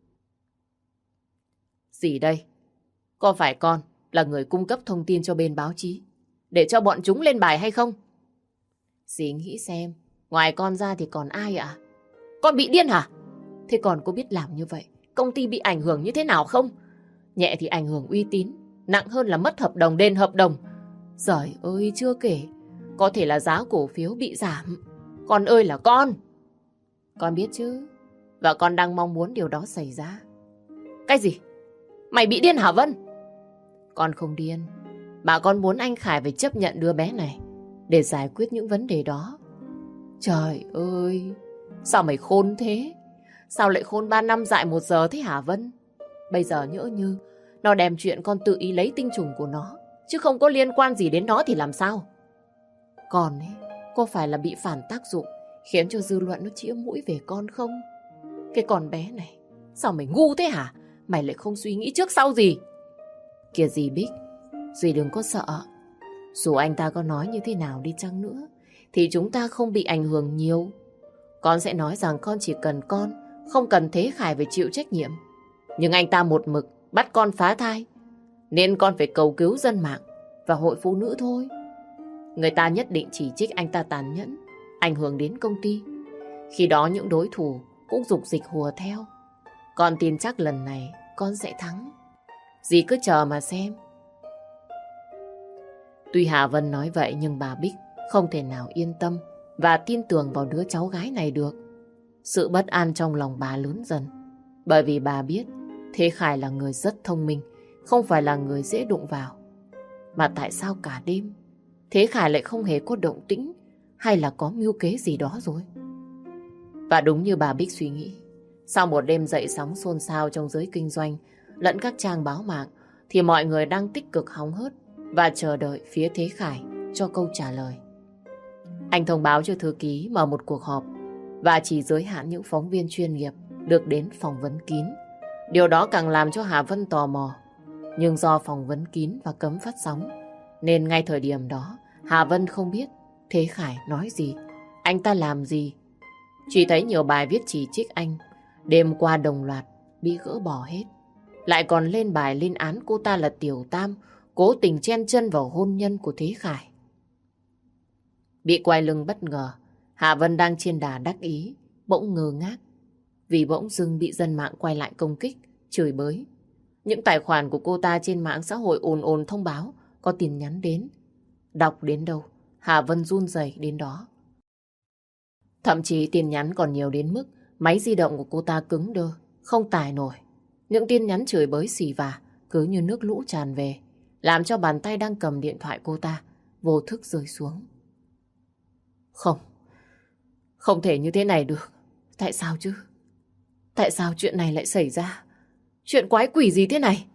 Gì đây? Có phải con là người cung cấp thông tin cho bên báo chí để cho bọn chúng lên bài hay không? Dì nghĩ xem, ngoài con ra thì còn ai ạ? Con bị điên hả? Thế còn có biết làm như vậy công ty bị ảnh hưởng như thế nào không? Nhẹ thì ảnh hưởng uy tín, nặng hơn là mất hợp đồng đền hợp đồng. Giời ơi, chưa kể có thể là giá cổ phiếu bị giảm. Con ơi là con! Con biết chứ, và con đang mong muốn điều đó xảy ra. Cái gì? Mày bị điên hả Vân? Con không điên, mà con muốn anh Khải phải chấp nhận đứa bé này để giải quyết những vấn đề đó. Trời ơi, sao mày khôn thế? Sao lại khôn ba năm dại một giờ thế hả Vân? Bây giờ nhỡ như nó đem chuyện con tự ý lấy tinh trùng của nó, chứ không có liên quan gì đến nó thì làm sao? Con ấy, có phải là bị phản tác dụng khiến cho dư luận nó chĩa mũi về con không? Cái con bé này, sao mày ngu thế hả? Mày lại không suy nghĩ trước sau gì? Kìa dì Bích, dì đừng có sợ. Dù anh ta có nói như thế nào đi chăng nữa, thì chúng ta không bị ảnh hưởng nhiều. Con sẽ nói rằng con chỉ cần con, không cần Thế Khải phải chịu trách nhiệm. Nhưng anh ta một mực bắt con phá thai, nên con phải cầu cứu dân mạng và hội phụ nữ thôi. Người ta nhất định chỉ trích anh ta tàn nhẫn, ảnh hưởng đến công ty. Khi đó những đối thủ cũng dục dịch hùa theo. Con tin chắc lần này con sẽ thắng. Dì cứ chờ mà xem. Tuy Hà Vân nói vậy nhưng bà Bích không thể nào yên tâm và tin tưởng vào đứa cháu gái này được. Sự bất an trong lòng bà lớn dần, bởi vì bà biết Thế Khải là người rất thông minh, không phải là người dễ đụng vào. Mà tại sao cả đêm Thế Khải lại không hề có động tĩnh, hay là có mưu kế gì đó rồi? Và đúng như bà Bích suy nghĩ, sau một đêm dậy sóng xôn xao trong giới kinh doanh lẫn các trang báo mạng, thì mọi người đang tích cực hóng hớt và chờ đợi phía Thế Khải cho câu trả lời. Anh thông báo cho thư ký mở một cuộc họp và chỉ giới hạn những phóng viên chuyên nghiệp được đến phỏng vấn kín. Điều đó càng làm cho Hà Vân tò mò. Nhưng do phỏng vấn kín và cấm phát sóng, nên ngay thời điểm đó Hà Vân không biết Thế Khải nói gì, anh ta làm gì. Chỉ thấy nhiều bài viết chỉ trích anh đêm qua đồng loạt bị gỡ bỏ hết. Lại còn lên bài lên án cô ta là tiểu tam, cố tình chen chân vào hôn nhân của Thế Khải. Bị quay lưng bất ngờ, Hà Vân đang trên đà đắc ý, bỗng ngơ ngác. Vì bỗng dưng bị dân mạng quay lại công kích, chửi bới. Những tài khoản của cô ta trên mạng xã hội ồn ồn thông báo có tin nhắn đến. Đọc đến đâu, Hà Vân run rẩy đến đó. Thậm chí tin nhắn còn nhiều đến mức máy di động của cô ta cứng đơ, không tải nổi. Những tin nhắn chửi bới xì vả cứ như nước lũ tràn về, làm cho bàn tay đang cầm điện thoại cô ta vô thức rơi xuống. Không, không thể như thế này được. Tại sao chứ? Tại sao chuyện này lại xảy ra? Chuyện quái quỷ gì thế này?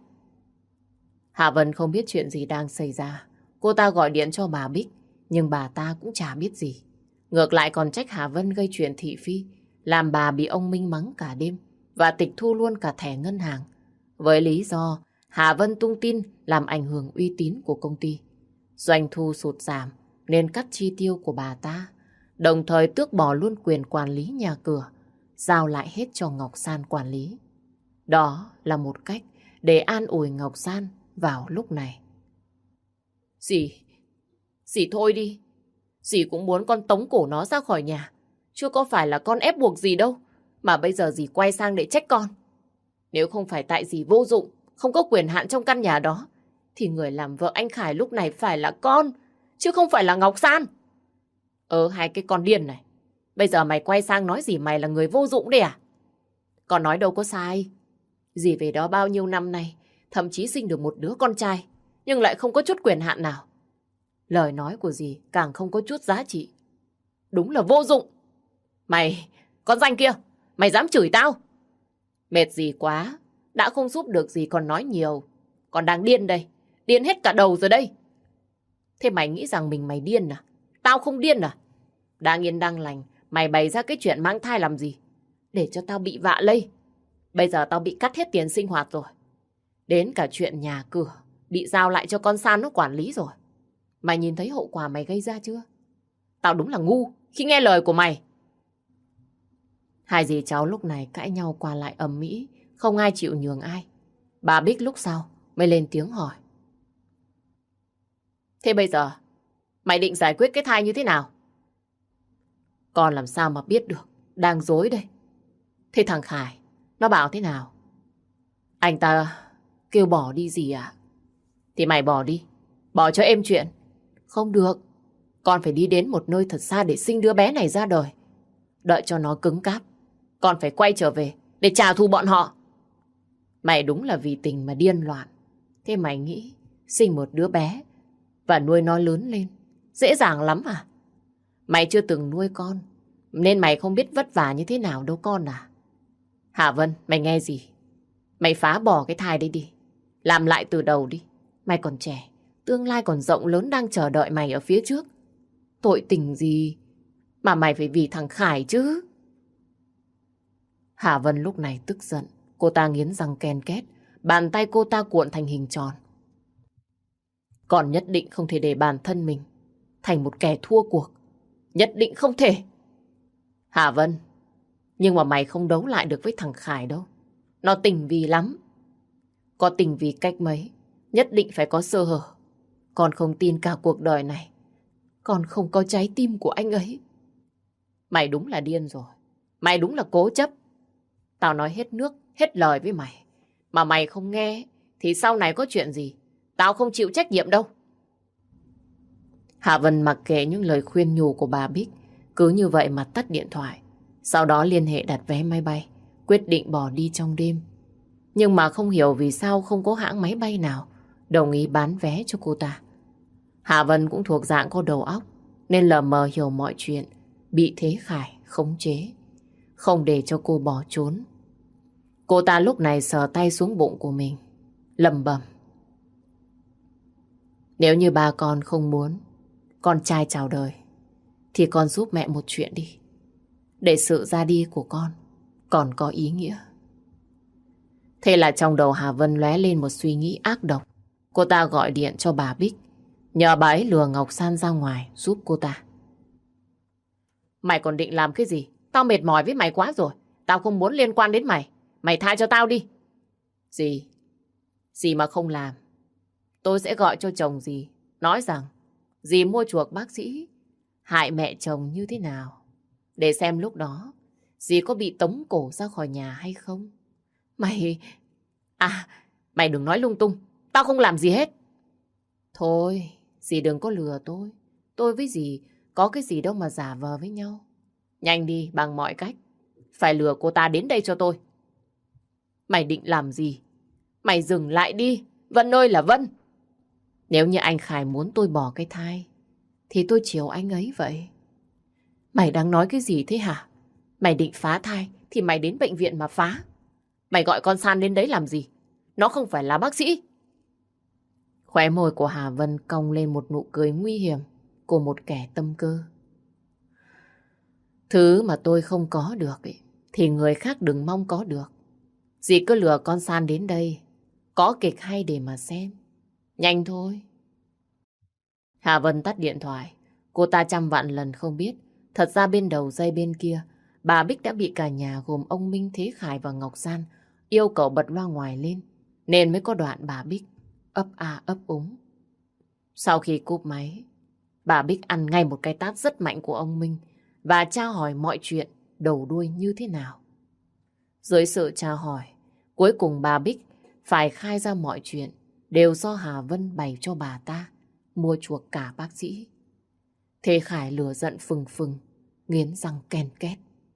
Hạ Vân không biết chuyện gì đang xảy ra. Cô ta gọi điện cho bà Bích, nhưng bà ta cũng chả biết gì. Ngược lại còn trách Hà Vân gây chuyện thị phi, làm bà bị ông Minh mắng cả đêm và tịch thu luôn cả thẻ ngân hàng. Với lý do Hà Vân tung tin làm ảnh hưởng uy tín của công ty. Doanh thu sụt giảm nên cắt chi tiêu của bà ta, đồng thời tước bỏ luôn quyền quản lý nhà cửa, giao lại hết cho Ngọc San quản lý. Đó là một cách để an ủi Ngọc San vào lúc này. Dì, dì thôi đi. Dì cũng muốn con tống cổ nó ra khỏi nhà. Chứ có phải là con ép buộc gì đâu, mà bây giờ dì quay sang để trách con. Nếu không phải tại dì vô dụng, không có quyền hạn trong căn nhà đó, thì người làm vợ anh Khải lúc này phải là con, chứ không phải là Ngọc San. Ờ, hai cái con điên này. Bây giờ mày quay sang nói gì mày là người vô dụng đấy à? Con nói đâu có sai. Dì về đó bao nhiêu năm nay, thậm chí sinh được một đứa con trai, nhưng lại không có chút quyền hạn nào. Lời nói của dì càng không có chút giá trị. Đúng là vô dụng. Mày, con danh kia, mày dám chửi tao? Mệt gì quá, đã không giúp được gì còn nói nhiều. Còn đang điên đây, điên hết cả đầu rồi đây. Thế mày nghĩ rằng mình mày điên à? Tao không điên à? Đang yên đang lành, mày bày ra cái chuyện mang thai làm gì? Để cho tao bị vạ lây. Bây giờ tao bị cắt hết tiền sinh hoạt rồi. Đến cả chuyện nhà cửa bị giao lại cho con San nó quản lý rồi. Mày nhìn thấy hậu quả mày gây ra chưa? Tao đúng là ngu khi nghe lời của mày. Hai dì cháu lúc này cãi nhau qua lại ầm ĩ, không ai chịu nhường ai. Bà Bích lúc sau mới lên tiếng hỏi. Thế bây giờ mày định giải quyết cái thai như thế nào? Con làm sao mà biết được, đang dối đây. Thế thằng Khải nó bảo thế nào? Anh ta kêu bỏ đi gì à? Thì mày bỏ đi, bỏ cho êm chuyện. Không được, con phải đi đến một nơi thật xa để sinh đứa bé này ra đời. Đợi cho nó cứng cáp, con phải quay trở về để trả thù bọn họ. Mày đúng là vì tình mà điên loạn. Thế mày nghĩ sinh một đứa bé và nuôi nó lớn lên dễ dàng lắm à? Mày chưa từng nuôi con, nên mày không biết vất vả như thế nào đâu con à. Hà Vân, mày nghe gì? Mày phá bỏ cái thai đấy đi, làm lại từ đầu đi. Mày còn trẻ, tương lai còn rộng lớn đang chờ đợi mày ở phía trước. Tội tình gì mà mày phải vì thằng Khải chứ? Hà Vân lúc này tức giận. Cô ta nghiến răng ken két, bàn tay cô ta cuộn thành hình tròn. Còn nhất định không thể để bản thân mình thành một kẻ thua cuộc. Nhất định không thể. Hà Vân, nhưng mà mày không đấu lại được với thằng Khải đâu. Nó tình vì lắm. Có tình vì cách mấy, nhất định phải có sơ hở. Con không tin cả cuộc đời này con không có trái tim của anh ấy. Mày đúng là điên rồi. Mày đúng là cố chấp. Tao nói hết nước, hết lời với mày, mà mày không nghe, thì sau này có chuyện gì tao không chịu trách nhiệm đâu. Hạ Vân mặc kệ những lời khuyên nhủ của bà Bích, cứ như vậy mà tắt điện thoại. Sau đó liên hệ đặt vé máy bay, quyết định bỏ đi trong đêm. Nhưng mà không hiểu vì sao không có hãng máy bay nào đồng ý bán vé cho cô ta. Hạ Vân cũng thuộc dạng có đầu óc, nên lờ mờ hiểu mọi chuyện, bị Thế Khải khống chế, không để cho cô bỏ trốn. Cô ta lúc này sờ tay xuống bụng của mình, lẩm bẩm. Nếu như ba con không muốn con trai chào đời, thì con giúp mẹ một chuyện đi. Để sự ra đi của con còn có ý nghĩa. Thế là trong đầu Hà Vân lóe lên một suy nghĩ ác độc. Cô ta gọi điện cho bà Bích, nhờ bà ấy lừa Ngọc San ra ngoài giúp cô ta. Mày còn định làm cái gì? Tao mệt mỏi với mày quá rồi. Tao không muốn liên quan đến mày. Mày tha cho tao đi. Dì, dì mà không làm, tôi sẽ gọi cho chồng dì, nói rằng dì mua chuộc bác sĩ hại mẹ chồng như thế nào, để xem lúc đó dì có bị tống cổ ra khỏi nhà hay không. Mày... À, mày đừng nói lung tung. Tao không làm gì hết. Thôi, dì đừng có lừa tôi. Tôi với dì có cái gì đâu mà giả vờ với nhau. Nhanh đi, bằng mọi cách phải lừa cô ta đến đây cho tôi. Mày định làm gì? Mày dừng lại đi, Vân ơi là Vân. Nếu như anh Khải muốn tôi bỏ cái thai thì tôi chiều anh ấy vậy. Mày đang nói cái gì thế hả? Mày định phá thai thì mày đến bệnh viện mà phá. Mày gọi con San đến đấy làm gì? Nó không phải là bác sĩ. Khóe môi của Hà Vân cong lên một nụ cười nguy hiểm của một kẻ tâm cơ. Thứ mà tôi không có được ấy, thì người khác đừng mong có được. Dì cứ lừa con San đến đây, có kịch hay để mà xem. Nhanh thôi. Hà Vân tắt điện thoại. Cô ta trăm vạn lần không biết, thật ra bên đầu dây bên kia, bà Bích đã bị cả nhà gồm ông Minh, Thế Khải và Ngọc San yêu cầu bật loa ngoài lên, nên mới có đoạn bà Bích ấp a ấp úng. Sau khi cúp máy, bà Bích ăn ngay một cái tát rất mạnh của ông Minh và tra hỏi mọi chuyện đầu đuôi như thế nào. Dưới sự tra hỏi, cuối cùng bà Bích phải khai ra mọi chuyện đều do Hà Vân bày cho bà ta mua chuộc cả bác sĩ. Thế Khải lửa giận phừng phừng, nghiến răng ken két.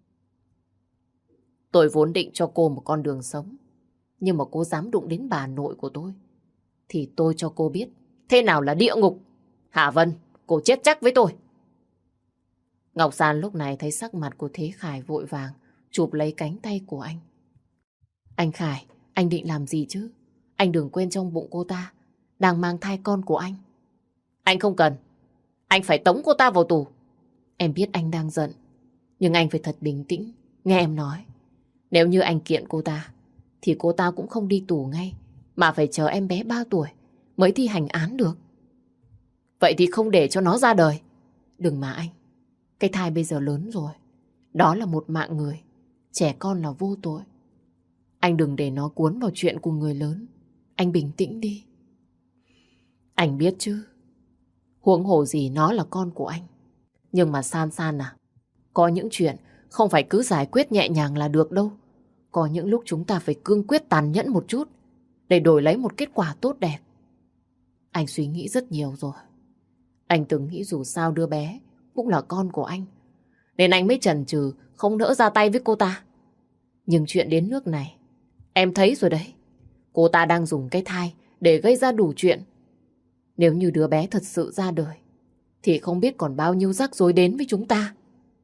Tôi vốn định cho cô một con đường sống, nhưng mà cô dám đụng đến bà nội của tôi thì tôi cho cô biết thế nào là địa ngục. Hà Vân, cô chết chắc với tôi. Ngọc San lúc này thấy sắc mặt của Thế Khải vội vàng chụp lấy cánh tay của anh. Anh Khải, anh định làm gì chứ? Anh đừng quên trong bụng cô ta đang mang thai con của anh. Anh không cần. Anh phải tống cô ta vào tù. Em biết anh đang giận, nhưng anh phải thật bình tĩnh. Nghe em nói, nếu như anh kiện cô ta thì cô ta cũng không đi tù ngay, mà phải chờ em bé ba tuổi mới thi hành án được. Vậy thì không để cho nó ra đời. Đừng mà anh. Cái thai bây giờ lớn rồi. Đó là một mạng người. Trẻ con là vô tội. Anh đừng để nó cuốn vào chuyện của người lớn. Anh bình tĩnh đi. Anh biết chứ, huống hồ gì nó là con của anh. Nhưng mà San San à, có những chuyện không phải cứ giải quyết nhẹ nhàng là được đâu. Có những lúc chúng ta phải cương quyết tàn nhẫn một chút để đổi lấy một kết quả tốt đẹp. Anh suy nghĩ rất nhiều rồi. Anh từng nghĩ dù sao đứa bé cũng là con của anh, nên anh mới chần chừ không nỡ ra tay với cô ta. Nhưng chuyện đến nước này, em thấy rồi đấy. Cô ta đang dùng cái thai để gây ra đủ chuyện. Nếu như đứa bé thật sự ra đời thì không biết còn bao nhiêu rắc rối đến với chúng ta.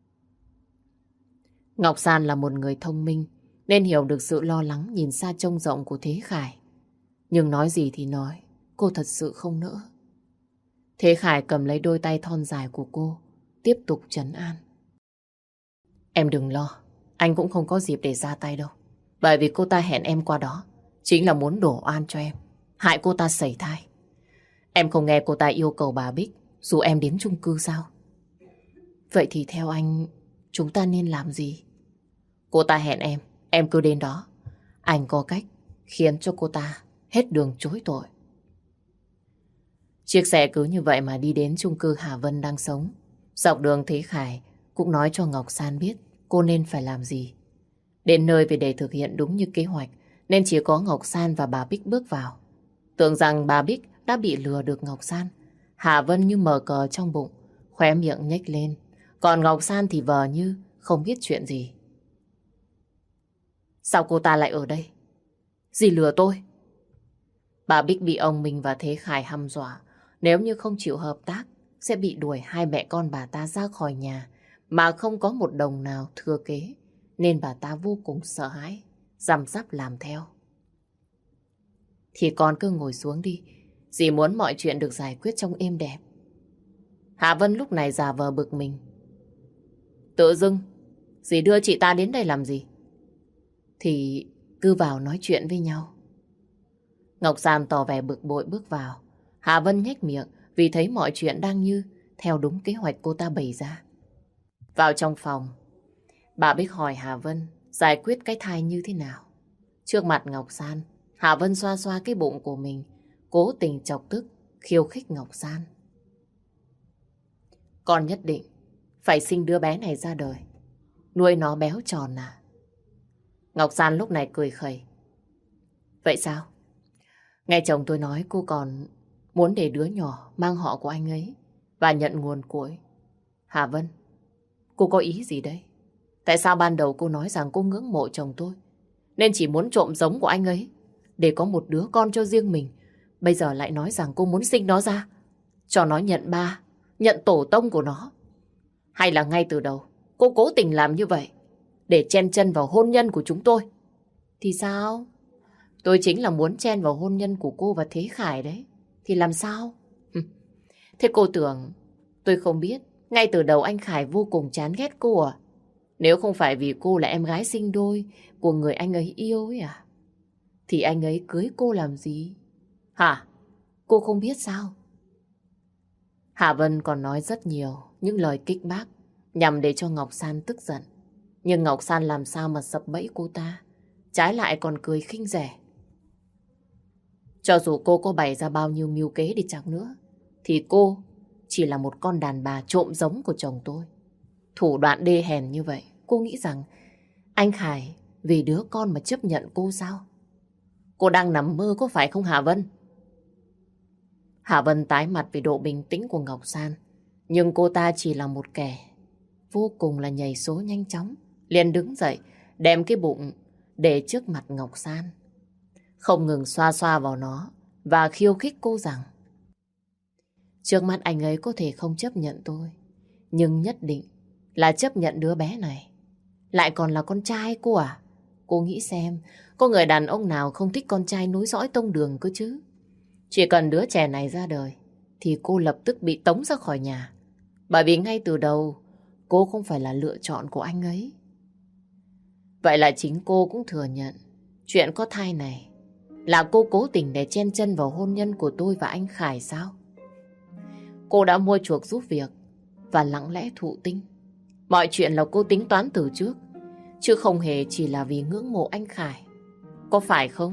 Ngọc San là một người thông minh nên hiểu được sự lo lắng nhìn xa trông rộng của Thế Khải. Nhưng nói gì thì nói, cô thật sự không nỡ. Thế Khải cầm lấy đôi tay thon dài của cô, tiếp tục trấn an. Em đừng lo, anh cũng không có dịp để ra tay đâu. Bởi vì cô ta hẹn em qua đó chính là muốn đổ oan cho em, hại cô ta sẩy thai. Em không nghe cô ta yêu cầu bà Bích dù em đến chung cư sao? Vậy thì theo anh, chúng ta nên làm gì? Cô ta hẹn em, em cứ đến đó. Anh có cách khiến cho cô ta hết đường chối tội. Chiếc xe cứ như vậy mà đi đến chung cư Hà Vân đang sống. Dọc đường Thế Khải cũng nói cho Ngọc San biết cô nên phải làm gì. Đến nơi vì để thực hiện đúng như kế hoạch nên chỉ có Ngọc San và bà Bích bước vào. Tưởng rằng bà Bích đã bị lừa được Ngọc San. Hà Vân như mờ cờ trong bụng, khóe miệng nhếch lên. Còn Ngọc San thì vờ như không biết chuyện gì. Sao cô ta lại ở đây? Dì lừa tôi. Bà Bích bị ông Minh và Thế Khải hăm dọa. Nếu như không chịu hợp tác sẽ bị đuổi hai mẹ con bà ta ra khỏi nhà mà không có một đồng nào thừa kế. Nên bà ta vô cùng sợ hãi, răm rắp làm theo. Thì con cứ ngồi xuống đi. Dì muốn mọi chuyện được giải quyết trong êm đẹp. Hạ Vân lúc này giả vờ bực mình. Tự dưng, dì đưa chị ta đến đây làm gì? Thì cứ vào nói chuyện với nhau. Ngọc San tỏ vẻ bực bội bước vào. Hà Vân nhếch miệng vì thấy mọi chuyện đang như theo đúng kế hoạch cô ta bày ra. Vào trong phòng, bà Bích hỏi Hà Vân giải quyết cái thai như thế nào. Trước mặt Ngọc San, Hà Vân xoa xoa cái bụng của mình, cố tình chọc tức, khiêu khích Ngọc San. Con nhất định phải sinh đứa bé này ra đời, nuôi nó béo tròn à? Ngọc San lúc này cười khẩy. Vậy sao? Nghe chồng tôi nói cô còn muốn để đứa nhỏ mang họ của anh ấy và nhận nguồn cội. Hà Vân, cô có ý gì đấy? Tại sao ban đầu cô nói rằng cô ngưỡng mộ chồng tôi, nên chỉ muốn trộm giống của anh ấy để có một đứa con cho riêng mình? Bây giờ lại nói rằng cô muốn sinh nó ra, cho nó nhận ba, nhận tổ tông của nó. Hay là ngay từ đầu cô cố tình làm như vậy để chen chân vào hôn nhân của chúng tôi? Thì sao? Tôi chính là muốn chen vào hôn nhân của cô và Thế Khải đấy. Thì làm sao? Thế cô tưởng tôi không biết ngay từ đầu anh Khải vô cùng chán ghét cô à? Nếu không phải vì cô là em gái sinh đôi của người anh ấy yêu ấy à? Thì anh ấy cưới cô làm gì? Hả? Cô không biết sao? Hạ Vân còn nói rất nhiều những lời kích bác nhằm để cho Ngọc San tức giận. Nhưng Ngọc San làm sao mà sập bẫy cô ta, trái lại còn cười khinh rẻ. Cho dù cô có bày ra bao nhiêu mưu kế đi chăng nữa, thì cô chỉ là một con đàn bà trộm giống của chồng tôi. Thủ đoạn đê hèn như vậy, cô nghĩ rằng anh Khải vì đứa con mà chấp nhận cô sao? Cô đang nằm mơ có phải không Hà Vân? Hà Vân tái mặt vì độ bình tĩnh của Ngọc San. Nhưng cô ta chỉ là một kẻ vô cùng là nhảy số nhanh chóng, liền đứng dậy, đem cái bụng để trước mặt Ngọc San, không ngừng xoa xoa vào nó và khiêu khích cô rằng trước mắt anh ấy có thể không chấp nhận tôi, nhưng nhất định là chấp nhận đứa bé này. Lại còn là con trai cô à? Cô nghĩ xem, có người đàn ông nào không thích con trai nối dõi tông đường cơ chứ? Chỉ cần đứa trẻ này ra đời thì cô lập tức bị tống ra khỏi nhà. Bởi vì ngay từ đầu cô không phải là lựa chọn của anh ấy. Vậy là chính cô cũng thừa nhận chuyện có thai này là cô cố tình để chen chân vào hôn nhân của tôi và anh Khải sao? Cô đã mua chuộc giúp việc và lặng lẽ thụ tinh. Mọi chuyện là cô tính toán từ trước, chứ không hề chỉ là vì ngưỡng mộ anh Khải. Có phải không?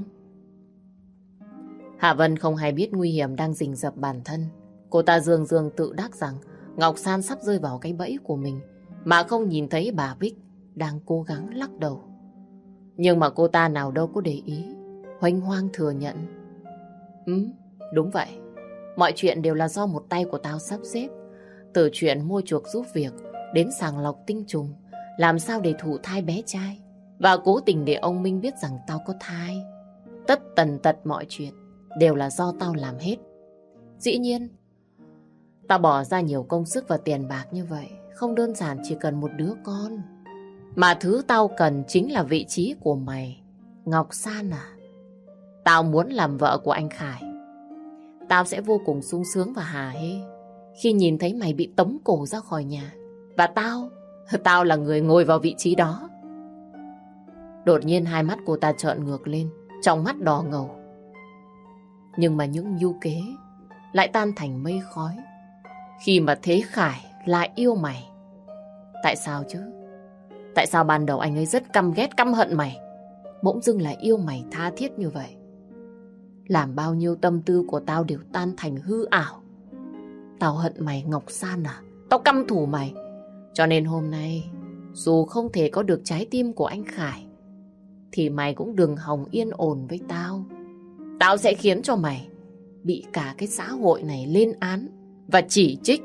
Hạ Vân không hay biết nguy hiểm đang rình rập bản thân. Cô ta dương dương tự đắc rằng Ngọc San sắp rơi vào cái bẫy của mình, mà không nhìn thấy bà Bích đang cố gắng lắc đầu. Nhưng mà cô ta nào đâu có để ý, hoành hoang thừa nhận. Ừ, đúng vậy. Mọi chuyện đều là do một tay của tao sắp xếp. Từ chuyện mua chuộc giúp việc đến sàng lọc tinh trùng, làm sao để thụ thai bé trai, và cố tình để ông Minh biết rằng tao có thai. Tất tần tật mọi chuyện đều là do tao làm hết. Dĩ nhiên, tao bỏ ra nhiều công sức và tiền bạc như vậy không đơn giản chỉ cần một đứa con, mà thứ tao cần chính là vị trí của mày, Ngọc San à. Tao muốn làm vợ của anh Khải. Tao sẽ vô cùng sung sướng và hả hê khi nhìn thấy mày bị tống cổ ra khỏi nhà. Và tao, tao là người ngồi vào vị trí đó. Đột nhiên hai mắt cô ta trợn ngược lên, trong mắt đỏ ngầu. Nhưng mà những mưu kế lại tan thành mây khói khi mà Thế Khải lại yêu mày. Tại sao chứ? Tại sao ban đầu anh ấy rất căm ghét, căm hận mày, bỗng dưng lại yêu mày tha thiết như vậy? Làm bao nhiêu tâm tư của tao đều tan thành hư ảo. Tao hận mày Ngọc San à? Tao căm thù mày. Cho nên hôm nay, dù không thể có được trái tim của anh Khải, thì mày cũng đừng hòng yên ổn với tao. Tao sẽ khiến cho mày bị cả cái xã hội này lên án và chỉ trích.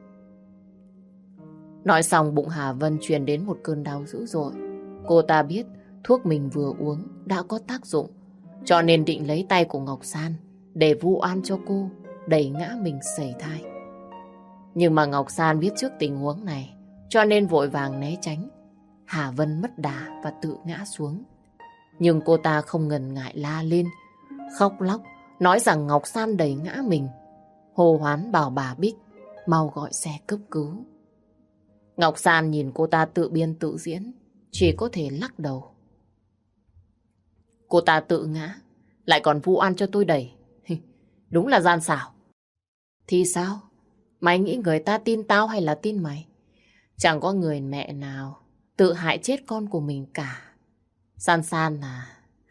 Nói xong bụng Hà Vân truyền đến một cơn đau dữ dội. Cô ta biết thuốc mình vừa uống đã có tác dụng, cho nên định lấy tay của Ngọc San để vu oan cho cô đẩy ngã mình sẩy thai. Nhưng mà Ngọc San biết trước tình huống này, cho nên vội vàng né tránh. Hà Vân mất đà và tự ngã xuống. Nhưng cô ta không ngần ngại la lên, khóc lóc, nói rằng Ngọc San đẩy ngã mình, hô hoán bảo bà Bích mau gọi xe cấp cứu. Ngọc San nhìn cô ta tự biên tự diễn, chỉ có thể lắc đầu. Cô ta tự ngã, lại còn vu oan cho tôi đẩy. Đúng là gian xảo. Thì sao? Mày nghĩ người ta tin tao hay là tin mày? Chẳng có người mẹ nào tự hại chết con của mình cả. San San à,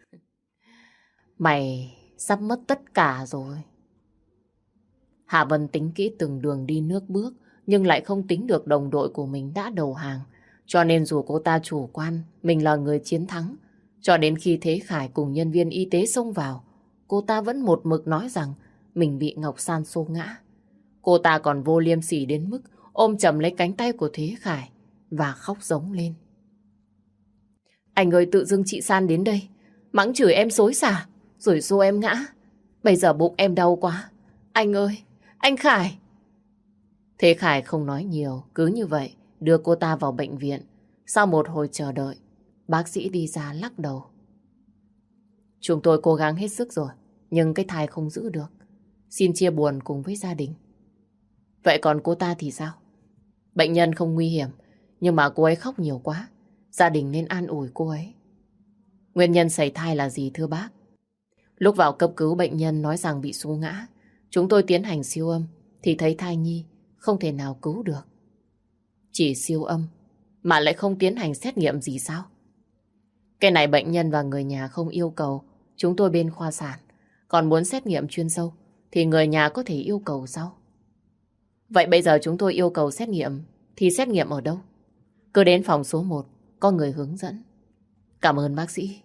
mày sắp mất tất cả rồi. Hạ Vân tính kỹ từng đường đi nước bước, nhưng lại không tính được đồng đội của mình đã đầu hàng. Cho nên dù cô ta chủ quan, mình là người chiến thắng. Cho đến khi Thế Khải cùng nhân viên y tế xông vào, cô ta vẫn một mực nói rằng mình bị Ngọc San xô ngã. Cô ta còn vô liêm sỉ đến mức ôm chầm lấy cánh tay của Thế Khải và khóc giống lên. Anh ơi, tự dưng chị San đến đây, mắng chửi em xối xả, rồi xô em ngã. Bây giờ bụng em đau quá. Anh ơi, anh Khải. Thế Khải không nói nhiều, cứ như vậy đưa cô ta vào bệnh viện. Sau một hồi chờ đợi, bác sĩ đi ra lắc đầu. Chúng tôi cố gắng hết sức rồi, nhưng cái thai không giữ được. Xin chia buồn cùng với gia đình. Vậy còn cô ta thì sao? Bệnh nhân không nguy hiểm, nhưng mà cô ấy khóc nhiều quá. Gia đình nên an ủi cô ấy. Nguyên nhân sảy thai là gì thưa bác? Lúc vào cấp cứu bệnh nhân nói rằng bị xô ngã. Chúng tôi tiến hành siêu âm thì thấy thai nhi không thể nào cứu được. Chỉ siêu âm mà lại không tiến hành xét nghiệm gì sao? Cái này bệnh nhân và người nhà không yêu cầu. Chúng tôi bên khoa sản. Còn muốn xét nghiệm chuyên sâu thì người nhà có thể yêu cầu sau. Vậy bây giờ chúng tôi yêu cầu xét nghiệm thì xét nghiệm ở đâu? Cứ đến phòng số một, có người hướng dẫn. Cảm ơn bác sĩ.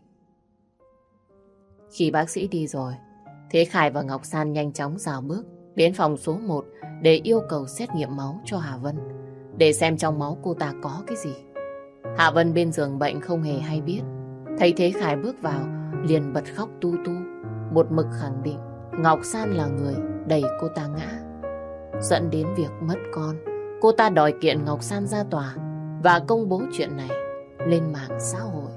Khi bác sĩ đi rồi, Thế Khải và Ngọc San nhanh chóng rào bước đến phòng số một để yêu cầu xét nghiệm máu cho Hà Vân, để xem trong máu cô ta có cái gì. Hà Vân bên giường bệnh không hề hay biết. Thấy Thế Khải bước vào, liền bật khóc tu tu, một mực khẳng định Ngọc San là người đẩy cô ta ngã. Dẫn đến việc mất con, cô ta đòi kiện Ngọc San ra tòa và công bố chuyện này lên mạng xã hội.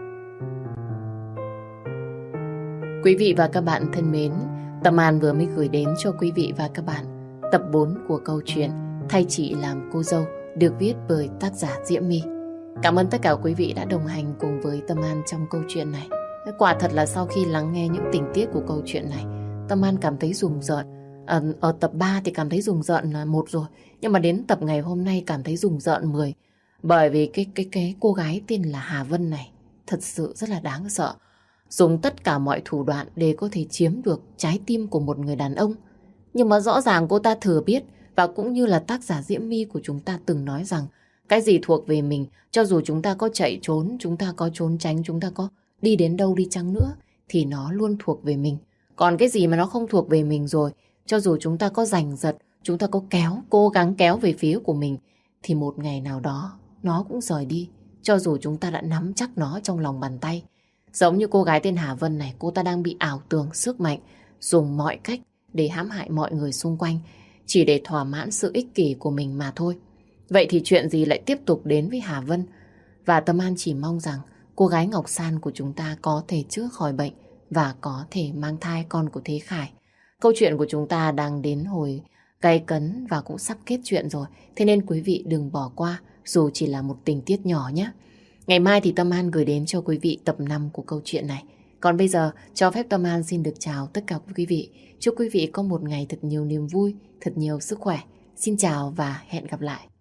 Quý vị và các bạn thân mến, Tâm An vừa mới gửi đến cho quý vị và các bạn tập bốn của câu chuyện Thay Chị Làm Cô Dâu, được viết bởi tác giả Diễm My. Cảm ơn tất cả quý vị đã đồng hành cùng với Tâm An trong câu chuyện này. Quả thật là sau khi lắng nghe những tình tiết của câu chuyện này, Tâm An cảm thấy rùng rợn. Ở, ở tập ba thì cảm thấy rùng rợn là một rồi, nhưng mà đến tập ngày hôm nay cảm thấy rùng rợn mười. Bởi vì cái, cái, cái cô gái tên là Hà Vân này thật sự rất là đáng sợ. Dùng tất cả mọi thủ đoạn để có thể chiếm được trái tim của một người đàn ông. Nhưng mà rõ ràng cô ta thừa biết, và cũng như là tác giả Diễm My của chúng ta từng nói rằng cái gì thuộc về mình, cho dù chúng ta có chạy trốn, chúng ta có trốn tránh, chúng ta có đi đến đâu đi chăng nữa, thì nó luôn thuộc về mình. Còn cái gì mà nó không thuộc về mình rồi, cho dù chúng ta có giành giật, chúng ta có kéo, cố gắng kéo về phía của mình, thì một ngày nào đó nó cũng rời đi, cho dù chúng ta đã nắm chắc nó trong lòng bàn tay. Giống như cô gái tên Hà Vân này, cô ta đang bị ảo tưởng sức mạnh, dùng mọi cách để hãm hại mọi người xung quanh, chỉ để thỏa mãn sự ích kỷ của mình mà thôi. Vậy thì chuyện gì lại tiếp tục đến với Hà Vân? Và Tâm An chỉ mong rằng cô gái Ngọc San của chúng ta có thể chữa khỏi bệnh và có thể mang thai con của Thế Khải. Câu chuyện của chúng ta đang đến hồi gay cấn và cũng sắp kết chuyện rồi. Thế nên quý vị đừng bỏ qua dù chỉ là một tình tiết nhỏ nhé. Ngày mai thì Tâm An gửi đến cho quý vị tập năm của câu chuyện này. Còn bây giờ cho phép Tâm An xin được chào tất cả quý vị. Chúc quý vị có một ngày thật nhiều niềm vui, thật nhiều sức khỏe. Xin chào và hẹn gặp lại.